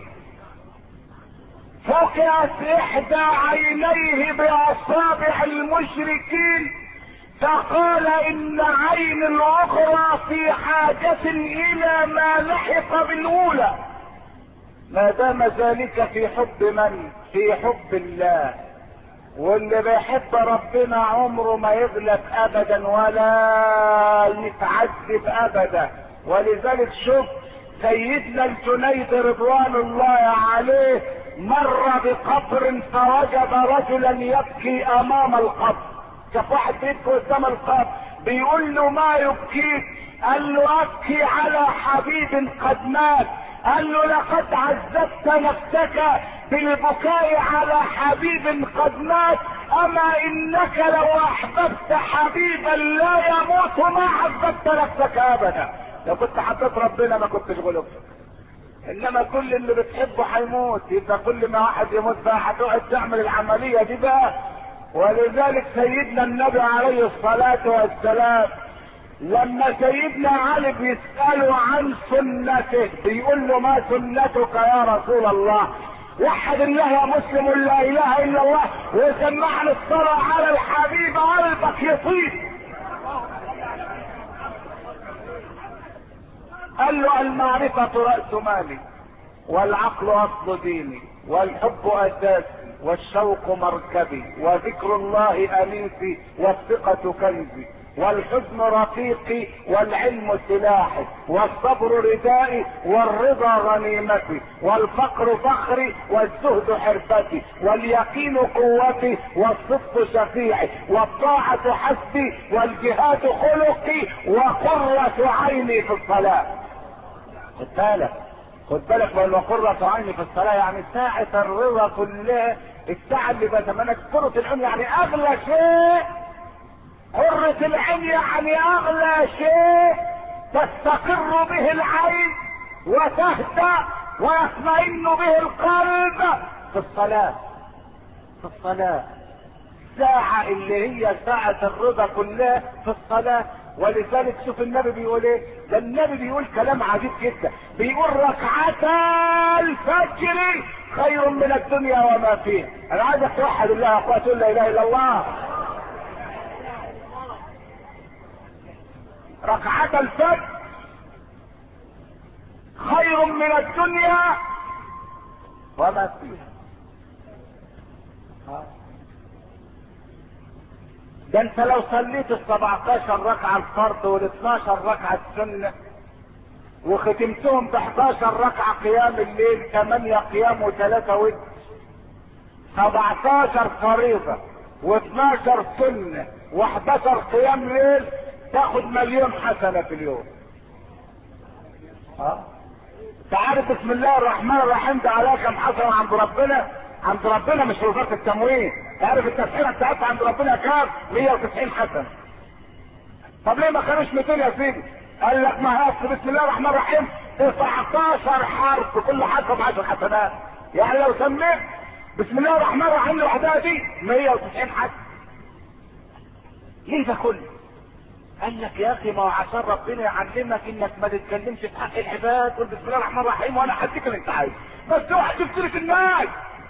فقعت احدى عينيه باصابع المشركين فقال ان عين الاخرى في حاجة الى ما لحق بالاولى. ما دام ذلك في حب من؟ في حب الله. واللي بيحب ربنا عمره ما يغلب ابدا ولا يتعذب ابدا. ولذلك شوف سيدنا الجنيد رضوان الله عليه مر بقبر فوجد رجلا يبكي امام القبر. شاف واحد بيبكي قدام القبر بيقول له ما يبكيك؟ قال له ابكي على حبيب قد مات. قال له لقد عذبت نفسك بالبكاء على حبيب قد مات، اما انك لو احببت حبيبا لا يموت ما عذبت نفسك ابدا. لو كنت حبيت ربنا ما كنتش غلبت، انما كل اللي بتحبه هيموت، يبقى كل ما واحد يموت بقى هتقعد تعمل العملية دي بقى. ولذلك سيدنا النبي عليه الصلاة والسلام لما سيدنا علي بيسأله عن سنته بيقول له ما سنتك يا رسول الله؟ وحد الله يا مسلم لا اله الا الله وسمعنا الصلاة على الحبيب قلبك يطيب. قال له المعرفة رأس مالي والعقل اصل ديني والحب اساسي والشوق مركبي وذكر الله انيسي والثقة كنزي والحزن رفيقي والعلم سلاحي والصبر ردائي والرضا غنيمتي والفقر فخري والزهد حرفتي واليقين قوتي والصدق شفيعي والطاعة حسبي والجهاد خلقي وقرة عيني في الصلاة. خد بالك من وقرة عيني في الصلاة، يعني ساعة الرضا كلها، الساعة اللي بتمنى قرة العين يعني اغلى شيء. قرة العين يعني اغلى شيء تستقر به العين وتهدأ ويطمئن به القلب في الصلاة. في الصلاة الساعة اللي هي ساعة الرضا كلها في الصلاة. ولذلك شوف النبي بيقول ايه؟ ده النبي بيقول كلام عجيب جدا، بيقول ركعتا الفجر خير من الدنيا وما فيها. انا عايزك توحد الله يا اخوات، تقول لا اله الا الله. ركعة الفجر خير من الدنيا وما فيها. ده انت لو صليت ال17 ركعة الفرض وال12 ركعة السنة وختمتهم ب11 ركعة قيام الليل، 8 قيام و3 وتر، 17 فريضة و12 سنة و11 قيام ليل، تاخد 1,000,000 حسنة في اليوم. تعرف بسم الله الرحمن الرحيم ده عليها كم حسنة عند ربنا؟ عند ربنا مش وزارة التموين. تعرف التسعيرة بتاعتها عند ربنا كام؟ 190 حسنة. طب ليه ما كانوش 200 يا سيدي؟ قال لك ما هي بسم الله الرحمن الرحيم 19 حرف، كل حرف ب10 حسنات. يعني لو سميت بسم الله الرحمن الرحيم لوحدها دي 190 حسنة. ليه ده كله؟ قال لك يا اخي ما هو عشان ربنا يعلمك انك ما تتكلمش في حق العباد، قول بسم الله الرحمن الرحيم وانا هديك اللي انت عايزه، بس اوعى تفترك الناس.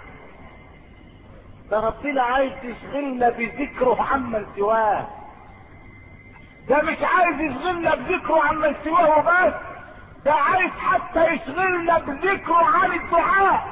ده ربنا عايز يشغلنا بذكره عمن سواه. ده مش عايز يشغلنا بذكره عمن سواه وبس، ده عايز حتى يشغلنا بذكره عن الدعاء.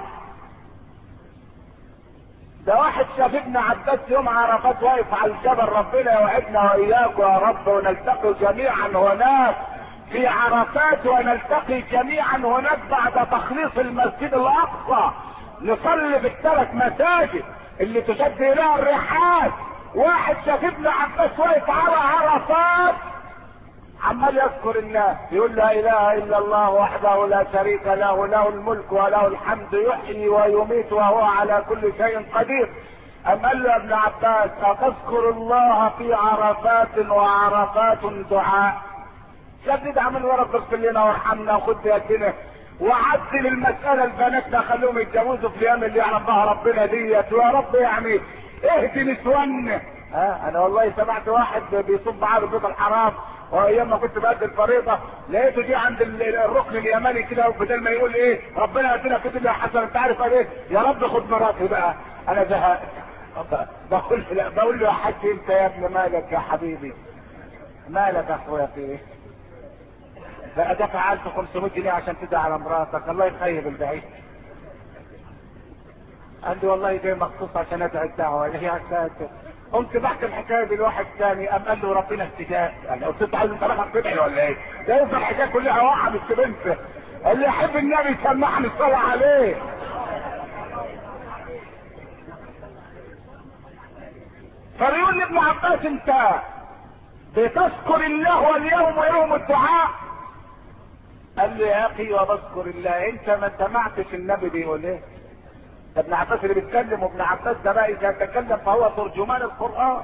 ده واحد شاف ابن عباس يوم عرفات واقف على الجبل، ربنا يوعدنا واياكم يا رب ونلتقي جميعا هناك في عرفات، ونلتقي جميعا هناك بعد تخليص المسجد الاقصى، نصلي في ال3 مساجد اللي تشد اليها الرحال. واحد شاف ابن عباس واقف على عرفات عمال يذكر الناس، يقول لا اله الا الله وحده لا شريك له، له الملك وله الحمد، يحيي ويميت وهو على كل شيء قدير. أم قال له يا ابن عباس أتذكر الله في عرفات وعرفات دعاء؟ شدد عمل يا رب اغفر لنا وارحمنا وخد بيدنا وعدل المسألة، البنات خلوهم يتجوزوا في الايام اللي يعلم بها ربنا ديت، ويا رب يعني اهدي نسوان. انا والله سمعت واحد بيصب على البيت الحرام، وايام ما كنت بأدي الفريضة لقيته دي عند الركن اليماني كده، وبدل ما يقول ايه ربنا يدينا في الدنيا حسن، انت عارف قال ايه؟ يا رب خد مراتي بقى، انا زهقت. بقول له يا حاج انت يا ابن مالك يا حبيبي، مالك يا اخويا في ايه؟ بقى دفعت 500 جنيه عشان تدعي على مراتك، الله يخيب البعيد. قال لي والله جاي مخصوص عشان ادعي الدعوه. يا ساتر. قمت بحكي الحكايه دي لواحد ثاني، قام قال له ربنا استجاب. يعني قلت له عايز انت رايح تدعي ولا ايه؟ ده يوصل الحكايه كلها واحد مش بنت. اللي يحب النبي يسمعني الصلاه عليه. فبيقول لي ابن عباس انت بتذكر الله واليوم ويوم الدعاء؟ قال لي يا اخي وبذكر الله، انت ما سمعتش النبي بيقول ايه؟ ابن عباس اللي بيتكلم، وابن عباس ده بقى اذا تكلم فهو ترجمان القران.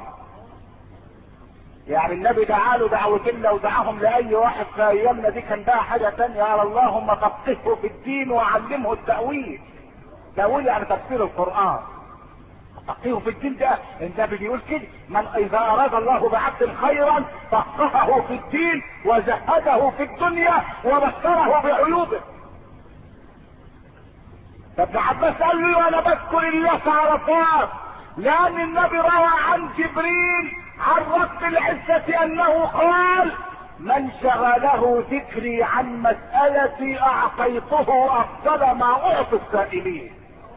يعني النبي دعا له دعوتين، لو دعاهم لاي واحد في ايامنا دي كان بقى حاجه ثانيه. قال اللهم فقهه في الدين وعلمه التاويل. تاويل يعني تفسير القران. فقهه في الدين ده النبي بيقول كده، من اذا اراد الله بعبد خيرا فقهه في الدين وزهده في الدنيا وبصره بعيوبه. فابن عباس قال لي وانا بذكر الله في عرفات، لان النبي روى عن جبريل عن رب العزة انه قال من شغله ذكري عن مسألتي اعطيته افضل ما اعطي السائلين.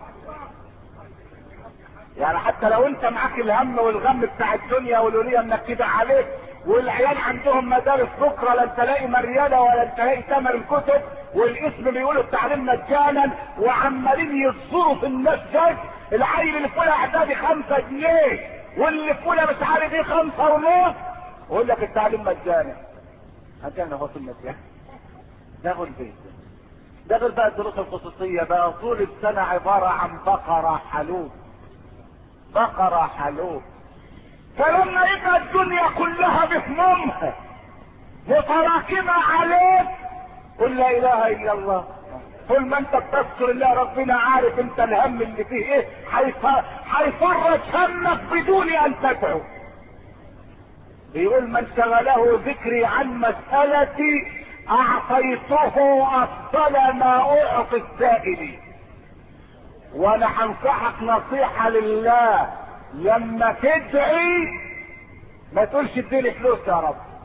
يعني حتى لو انت معاك الهم والغم بتاع الدنيا والولية منكدة عليك، والعيال عندهم مدارس بكره لا تلاقي مريالة ولا تلاقي ثمن الكتب، والاسم بيقولوا التعليم مجانا، وعمالين يصوروا في الناس جد، العيل اللي في اولى اعدادي 5 جنيه واللي في اولى مش عارف ايه 5 ونص، ويقول لك التعليم مجانا. مجانا هو في المجان ده غير البيت، ده غير بقى الدروس الخصوصية بقى طول السنة عبارة عن بقرة حلوب، بقرة حلوب. فلما يبقى الدنيا كلها بهمومها متراكمة عليك قل لا اله الا الله. طول ما انت بتذكر الله ربنا عارف انت الهم اللي فيه ايه، هيفرج همك بدون ان تدعو. بيقول من شغله ذكري عن مسألتي اعطيته افضل ما اعطي السائلين. وانا هنصحك نصيحة لله، لما تدعي ما تقولش اديني فلوس يا رب،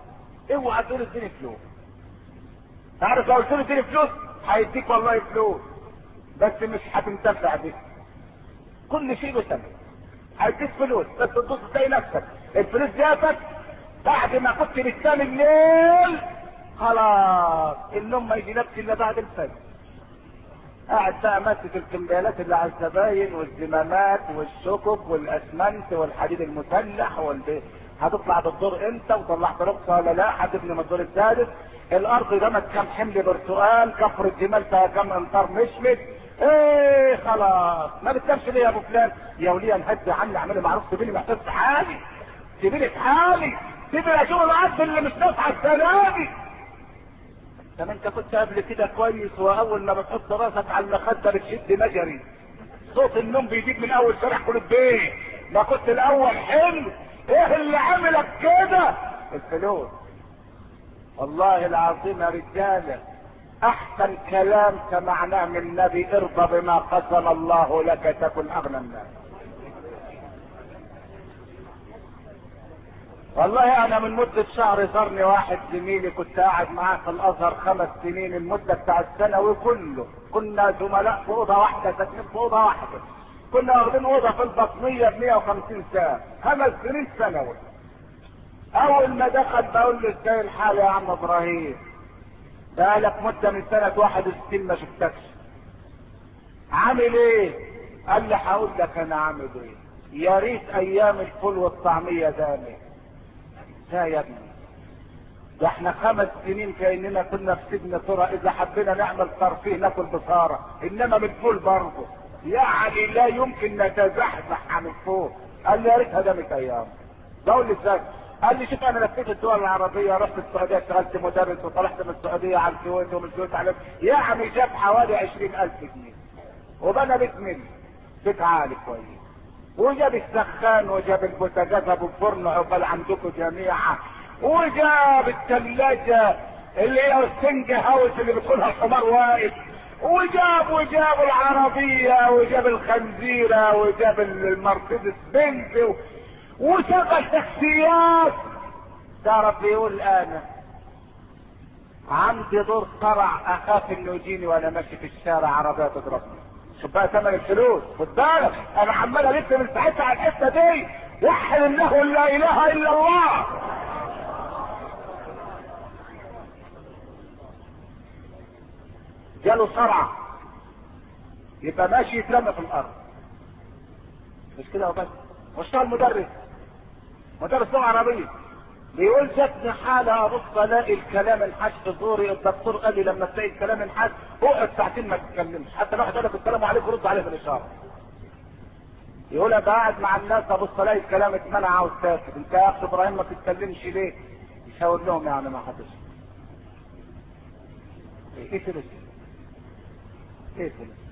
اوعى تقول اديني فلوس. تعرف لو قلت له اديني فلوس هيديك والله فلوس، بس مش هتنتفع بيه. كل شيء له ثمن. هيديك فلوس بس تبص تلاقي نفسك الفلوس جاتك بعد ما كنت بتنام الليل، خلاص النوم ما يجيلكش الا بعد الفجر. قاعد بقى ماسك الكمبيالات اللي على الزباين والزمامات والشكك والاسمنت والحديد المسلح هتطلع بالدور امتى وطلعت رخصه ولا لا، هتبني من الدور السادس، الارض دمت كام حمل برتقال، كفر الجمال فيها كام امتار مشمت، ايه خلاص ما بتنامش ليه يا ابو فلان؟ يا وليه انهدي عني، اعملي معروف سيبيني محتاج في حالي، سيبيني في حالي، سيبيني اشوف العبد اللي مش نافعه السنه دي. طب انت كنت قبل كده كويس، واول ما بتحط راسك على المخده بتشد مجري، صوت النوم بيجيك من اول شارع كل البيت، ما كنت الاول حلو، ايه اللي عملك كده؟ الفلوس. والله العظيم يا رجاله احسن كلام سمعناه من النبي ارضى بما قسم الله لك تكن اغنى الناس. والله انا من مدة شهر زارني واحد زميلي كنت قاعد معاه في الازهر 5 سنين، المدة بتاع الثانوي كله كنا زملاء في اوضة واحدة، ساكنين في اوضة واحدة، كنا واخدين اوضة في البطنية ب 150 ساعة، 5 سنين ثانوي. اول ما دخل بقول له ازاي الحال يا عم ابراهيم؟ بقالك مدة من سنة 61 ما شفتكش، عامل ايه؟ قال لي هقول لك انا عامل ايه، يا ريت ايام الفول والطعمية دامت. يا ابني ده احنا 5 سنين كأننا كنا في سجن ترى، اذا حبينا نعمل ترفيه ناكل بصارة، انما من الفول برضه يعني لا يمكن نتزحزح عن الفول. قال لي يا ريتها دامت ايام. بقول لي ازاي؟ قال لي شوف انا لفيت الدول العربية، رحت السعودية اشتغلت مدرس، وطلعت من السعودية على الكويت، ومن الكويت على يعني جاب حوالي 20,000 جنيه، وبنى بيت مني، بيت عالي كويس، وجاب السخان وجاب البوتاجاز ابو الفرن عقبال عندكم جميعا، وجاب الثلاجة اللي هي السنج هاوس اللي بتقولها الحمار واقف، وجاب العربية، وجاب الخنزيرة، وجاب المرسيدس بنز، وشغل تاكسيات. تعرف بيقول انا عندي دور صرع اخاف انه يجيني وانا ماشي في الشارع عربية تضربني. شوف بقى ثمن الفلوس، خد بالك انا عمال الف من ساعتها على الحته دي، وحد الله لا اله الا الله. جاله صرعه يبقى ماشي يترمى في الارض، مش كده وبس. واشتغل مدرس لغه عربيه، بيقول جاتني حالة ابص الاقي الكلام انحاش في زوري، الدكتور قال لي لما تلاقي الكلام انحاش اقعد ساعتين ما تتكلمش، حتى لو واحد قال لك السلام عليكم رد عليه بالاشاره. يقول ابقى قاعد مع الناس ابص الاقي الكلام اتمنع وساكت، انت يا اخي ابراهيم ما تتكلمش ليه؟ يشاور لهم يعني ما حدش. ايه فلوس؟ ايه فلوس؟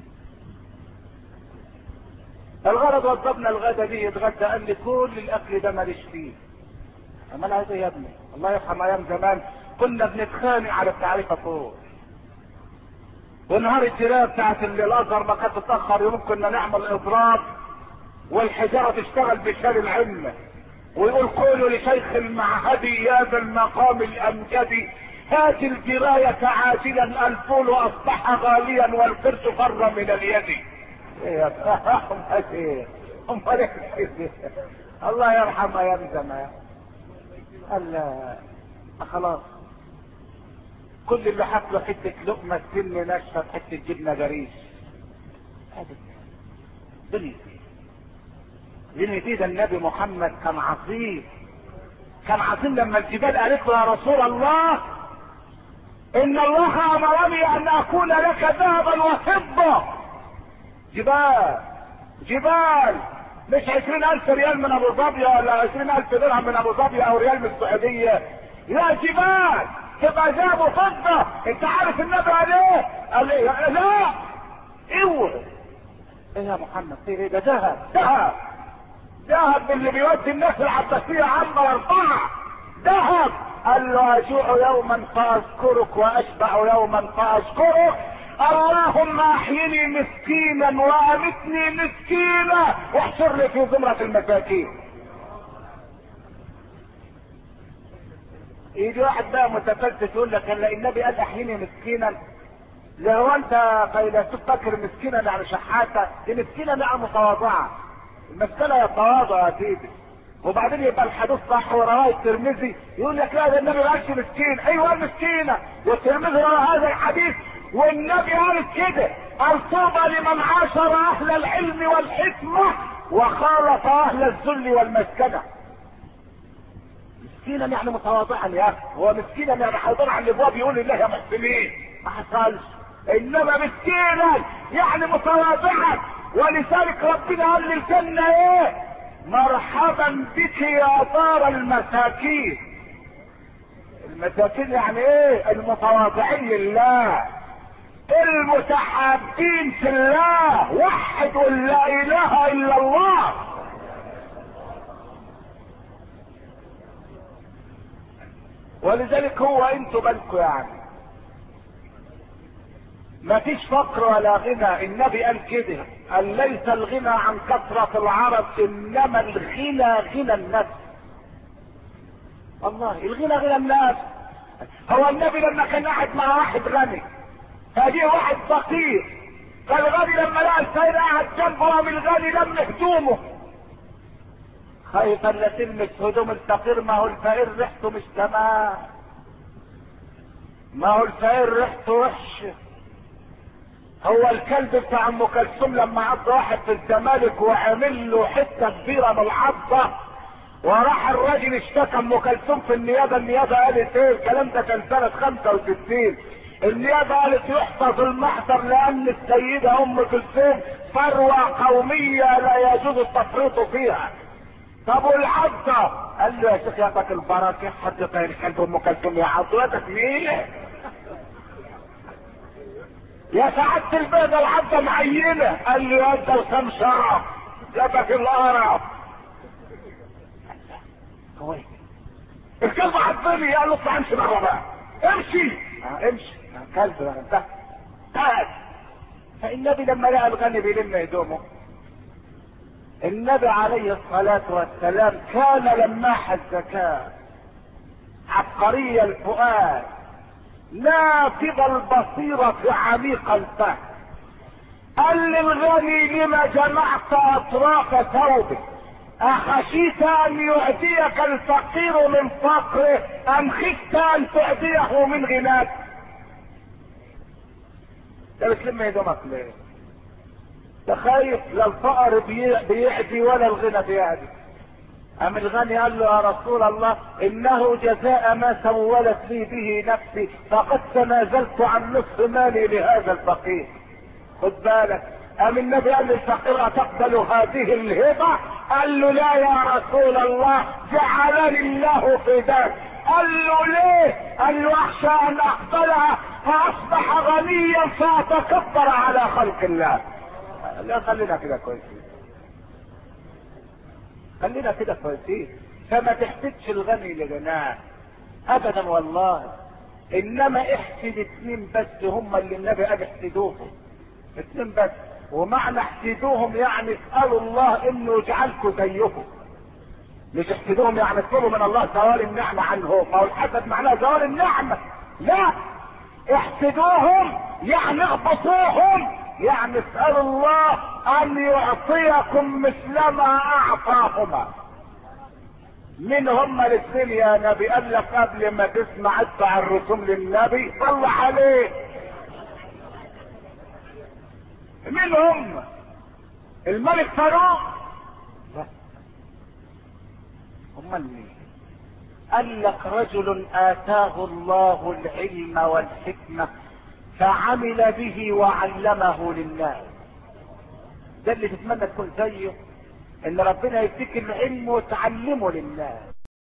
الغرض وضبنا الغدا دي يتغدى، قال لي كل الاكل ده ماليش فيه. امال عايز ايه يا ابني؟ الله يرحم ايام زمان كنا بنتخانق على التعريفه فوق، ونهار الجرايه بتاعت الازهر ما كانت تتاخر يوم كنا نعمل اضراب، والحجاره تشتغل بشال العمه، ويقول قولوا لشيخ المعهدي يا ذا المقام الامجدي هات الجرايه عاجلا، الفول اصبح غاليا والقرش فر من اليد. ايه يا امال ايه؟ الله يرحم ايام زمان. قال خلاص كل اللي حصل حته لقمه سن ناشفه حته جبنه جريش. دنيا ده النبي محمد كان عظيم، كان عظيم لما الجبال قالت له يا رسول الله ان الله امرني ان اكون لك ذهبا وفضه. جبال مش 20,000 ريال من ابو ظبي ولا 20,000 درهم من ابو ظبي او ريال من السعودية، لا جبال تبقى ذهب وفضة. انت عارف النبي قال ايه؟ قال ايه؟ لا اوعى. ايه يا محمد في ايه؟ ده ذهب اللي بيودي الناس العباسية عامة واربعة ذهب. قال له اجوع يوما فاذكرك واشبع يوما فاذكرك، اللهم احيني مسكينا وامتني مسكينا واحشر لي في زمرة المساكين. يجي واحد بقى متفلسف يقول لك ان النبي قال احيني مسكينا. لو انت فيلسوف فاكر مسكينا يعني شحاته، دي مسكينا يعني متواضعه. المسكنه يتواضع يا سيدي. وبعدين يبقى الحديث صح ورواه الترمذي يقول لك لا ده النبي ما قالش مسكين. ايوه مسكينه، والترمذي روى هذا الحديث والنبي قال كده، قال طوبى لمن عاشر اهل العلم والحكمه وخالط اهل الذل والمسكنه. مسكينا يعني متواضعا يا اخي، هو مسكينا يعني حاضر على الابواب يقول الله يا محسنين، ما حصلش. انما مسكينا يعني متواضعا، ولذلك ربنا قال للجنه ايه؟ مرحبا بك يا دار المساكين. المساكين يعني ايه؟ المتواضعين لله، المتحابين في الله، وحدوا لا اله الا الله. ولذلك هو انتوا بالكم يعني ما فيش فقر ولا غنى. النبي قال كده، قال ليس الغنى عن كثرة العرب انما الغنى غنى النفس. والله الغنى غنى النفس. هو النبي لما كان قاعد مع واحد غني فجيه واحد فقير، فالغني لما لقى الفقير قاعد جنبه قام الغني لم هدومه خايفا لا تلمس هدوم الفقير. ما هو الفقير ريحته مش تمام، ما هو الفقير ريحته وحشه. هو الكلب بتاع ام كلثوم لما عض واحد في الزمالك وعمل له حته كبيره من العضه، وراح الراجل اشتكى ام كلثوم في النيابه. النيابه قالت ايه؟ الكلام ده كان سنه 65. النيابه قالت يحفظ المحضر لان السيده ام كلثوم ثروه قوميه لا يجوز التفريط فيها. طب والعضه؟ قال له يا شيخ يعطيك البركه، حد طاير كلب ام كلثوم يا عضوتك مين؟ يا سعادة البيضة العضة معينة. قال لي يا ده وسام شرف جابك القرف. كويس الكلب عضني. قال له اطلع امشي بره بقى، امشي. امشي كلب بقى انت قاعد. فالنبي لما لقى الغني بيلم هدومه، النبي عليه الصلاة والسلام كان لماح الذكاء، عبقري الفؤاد، نافذ البصيرة عميق الفهم. قال للغني لما جمعت اطراف ثوبك؟ اخشيت ان يؤذيك الفقير من فقره ام خفت ان تؤذيه من غناك؟ انت بتلم هدومك ليه؟ انت خايف لا الفقر بيعدي ولا الغنى بيعدي. ام الغني قال له يا رسول الله انه جزاء ما سولت لي به نفسي فقد تنازلت عن نصف مالي لهذا الفقير. خد بالك. ام النبي قال للفقير اتقبل هذه الهبه؟ قال له لا يا رسول الله جعلني الله فداك. قال له ليه؟ قال له اخشى ان اقبلها فاصبح غنيا فاتكبر على خلق الله. لا خلينا كده كويسين، خلينا كده كويسين. فما تحسدش الغني لغناه ابدا والله. انما احسد اتنين بس هم اللي النبي قال احسدوهم، اتنين بس. ومعنى احسدوهم يعني اسالوا الله انه يجعلكم زيهم، مش احسدوهم يعني اطلبوا من الله زوال النعمه عنهم. او الحسد معناه زوال النعمه، لا. احسدوهم يعني اغبطوهم، يعني اسالوا الله ان يعطيكم مثل ما اعطاهما. من هم الاثنين يا نبي؟ قال لك قبل ما تسمع ادفع الرسوم للنبي صل عليه. من هم؟ الملك فاروق؟ هم مين؟ قال لك رجل اتاه الله العلم والحكمه فعمل به وعلمه للناس. ده اللي تتمنى تكون زيه، ان ربنا يديك العلم وتعلمه للناس.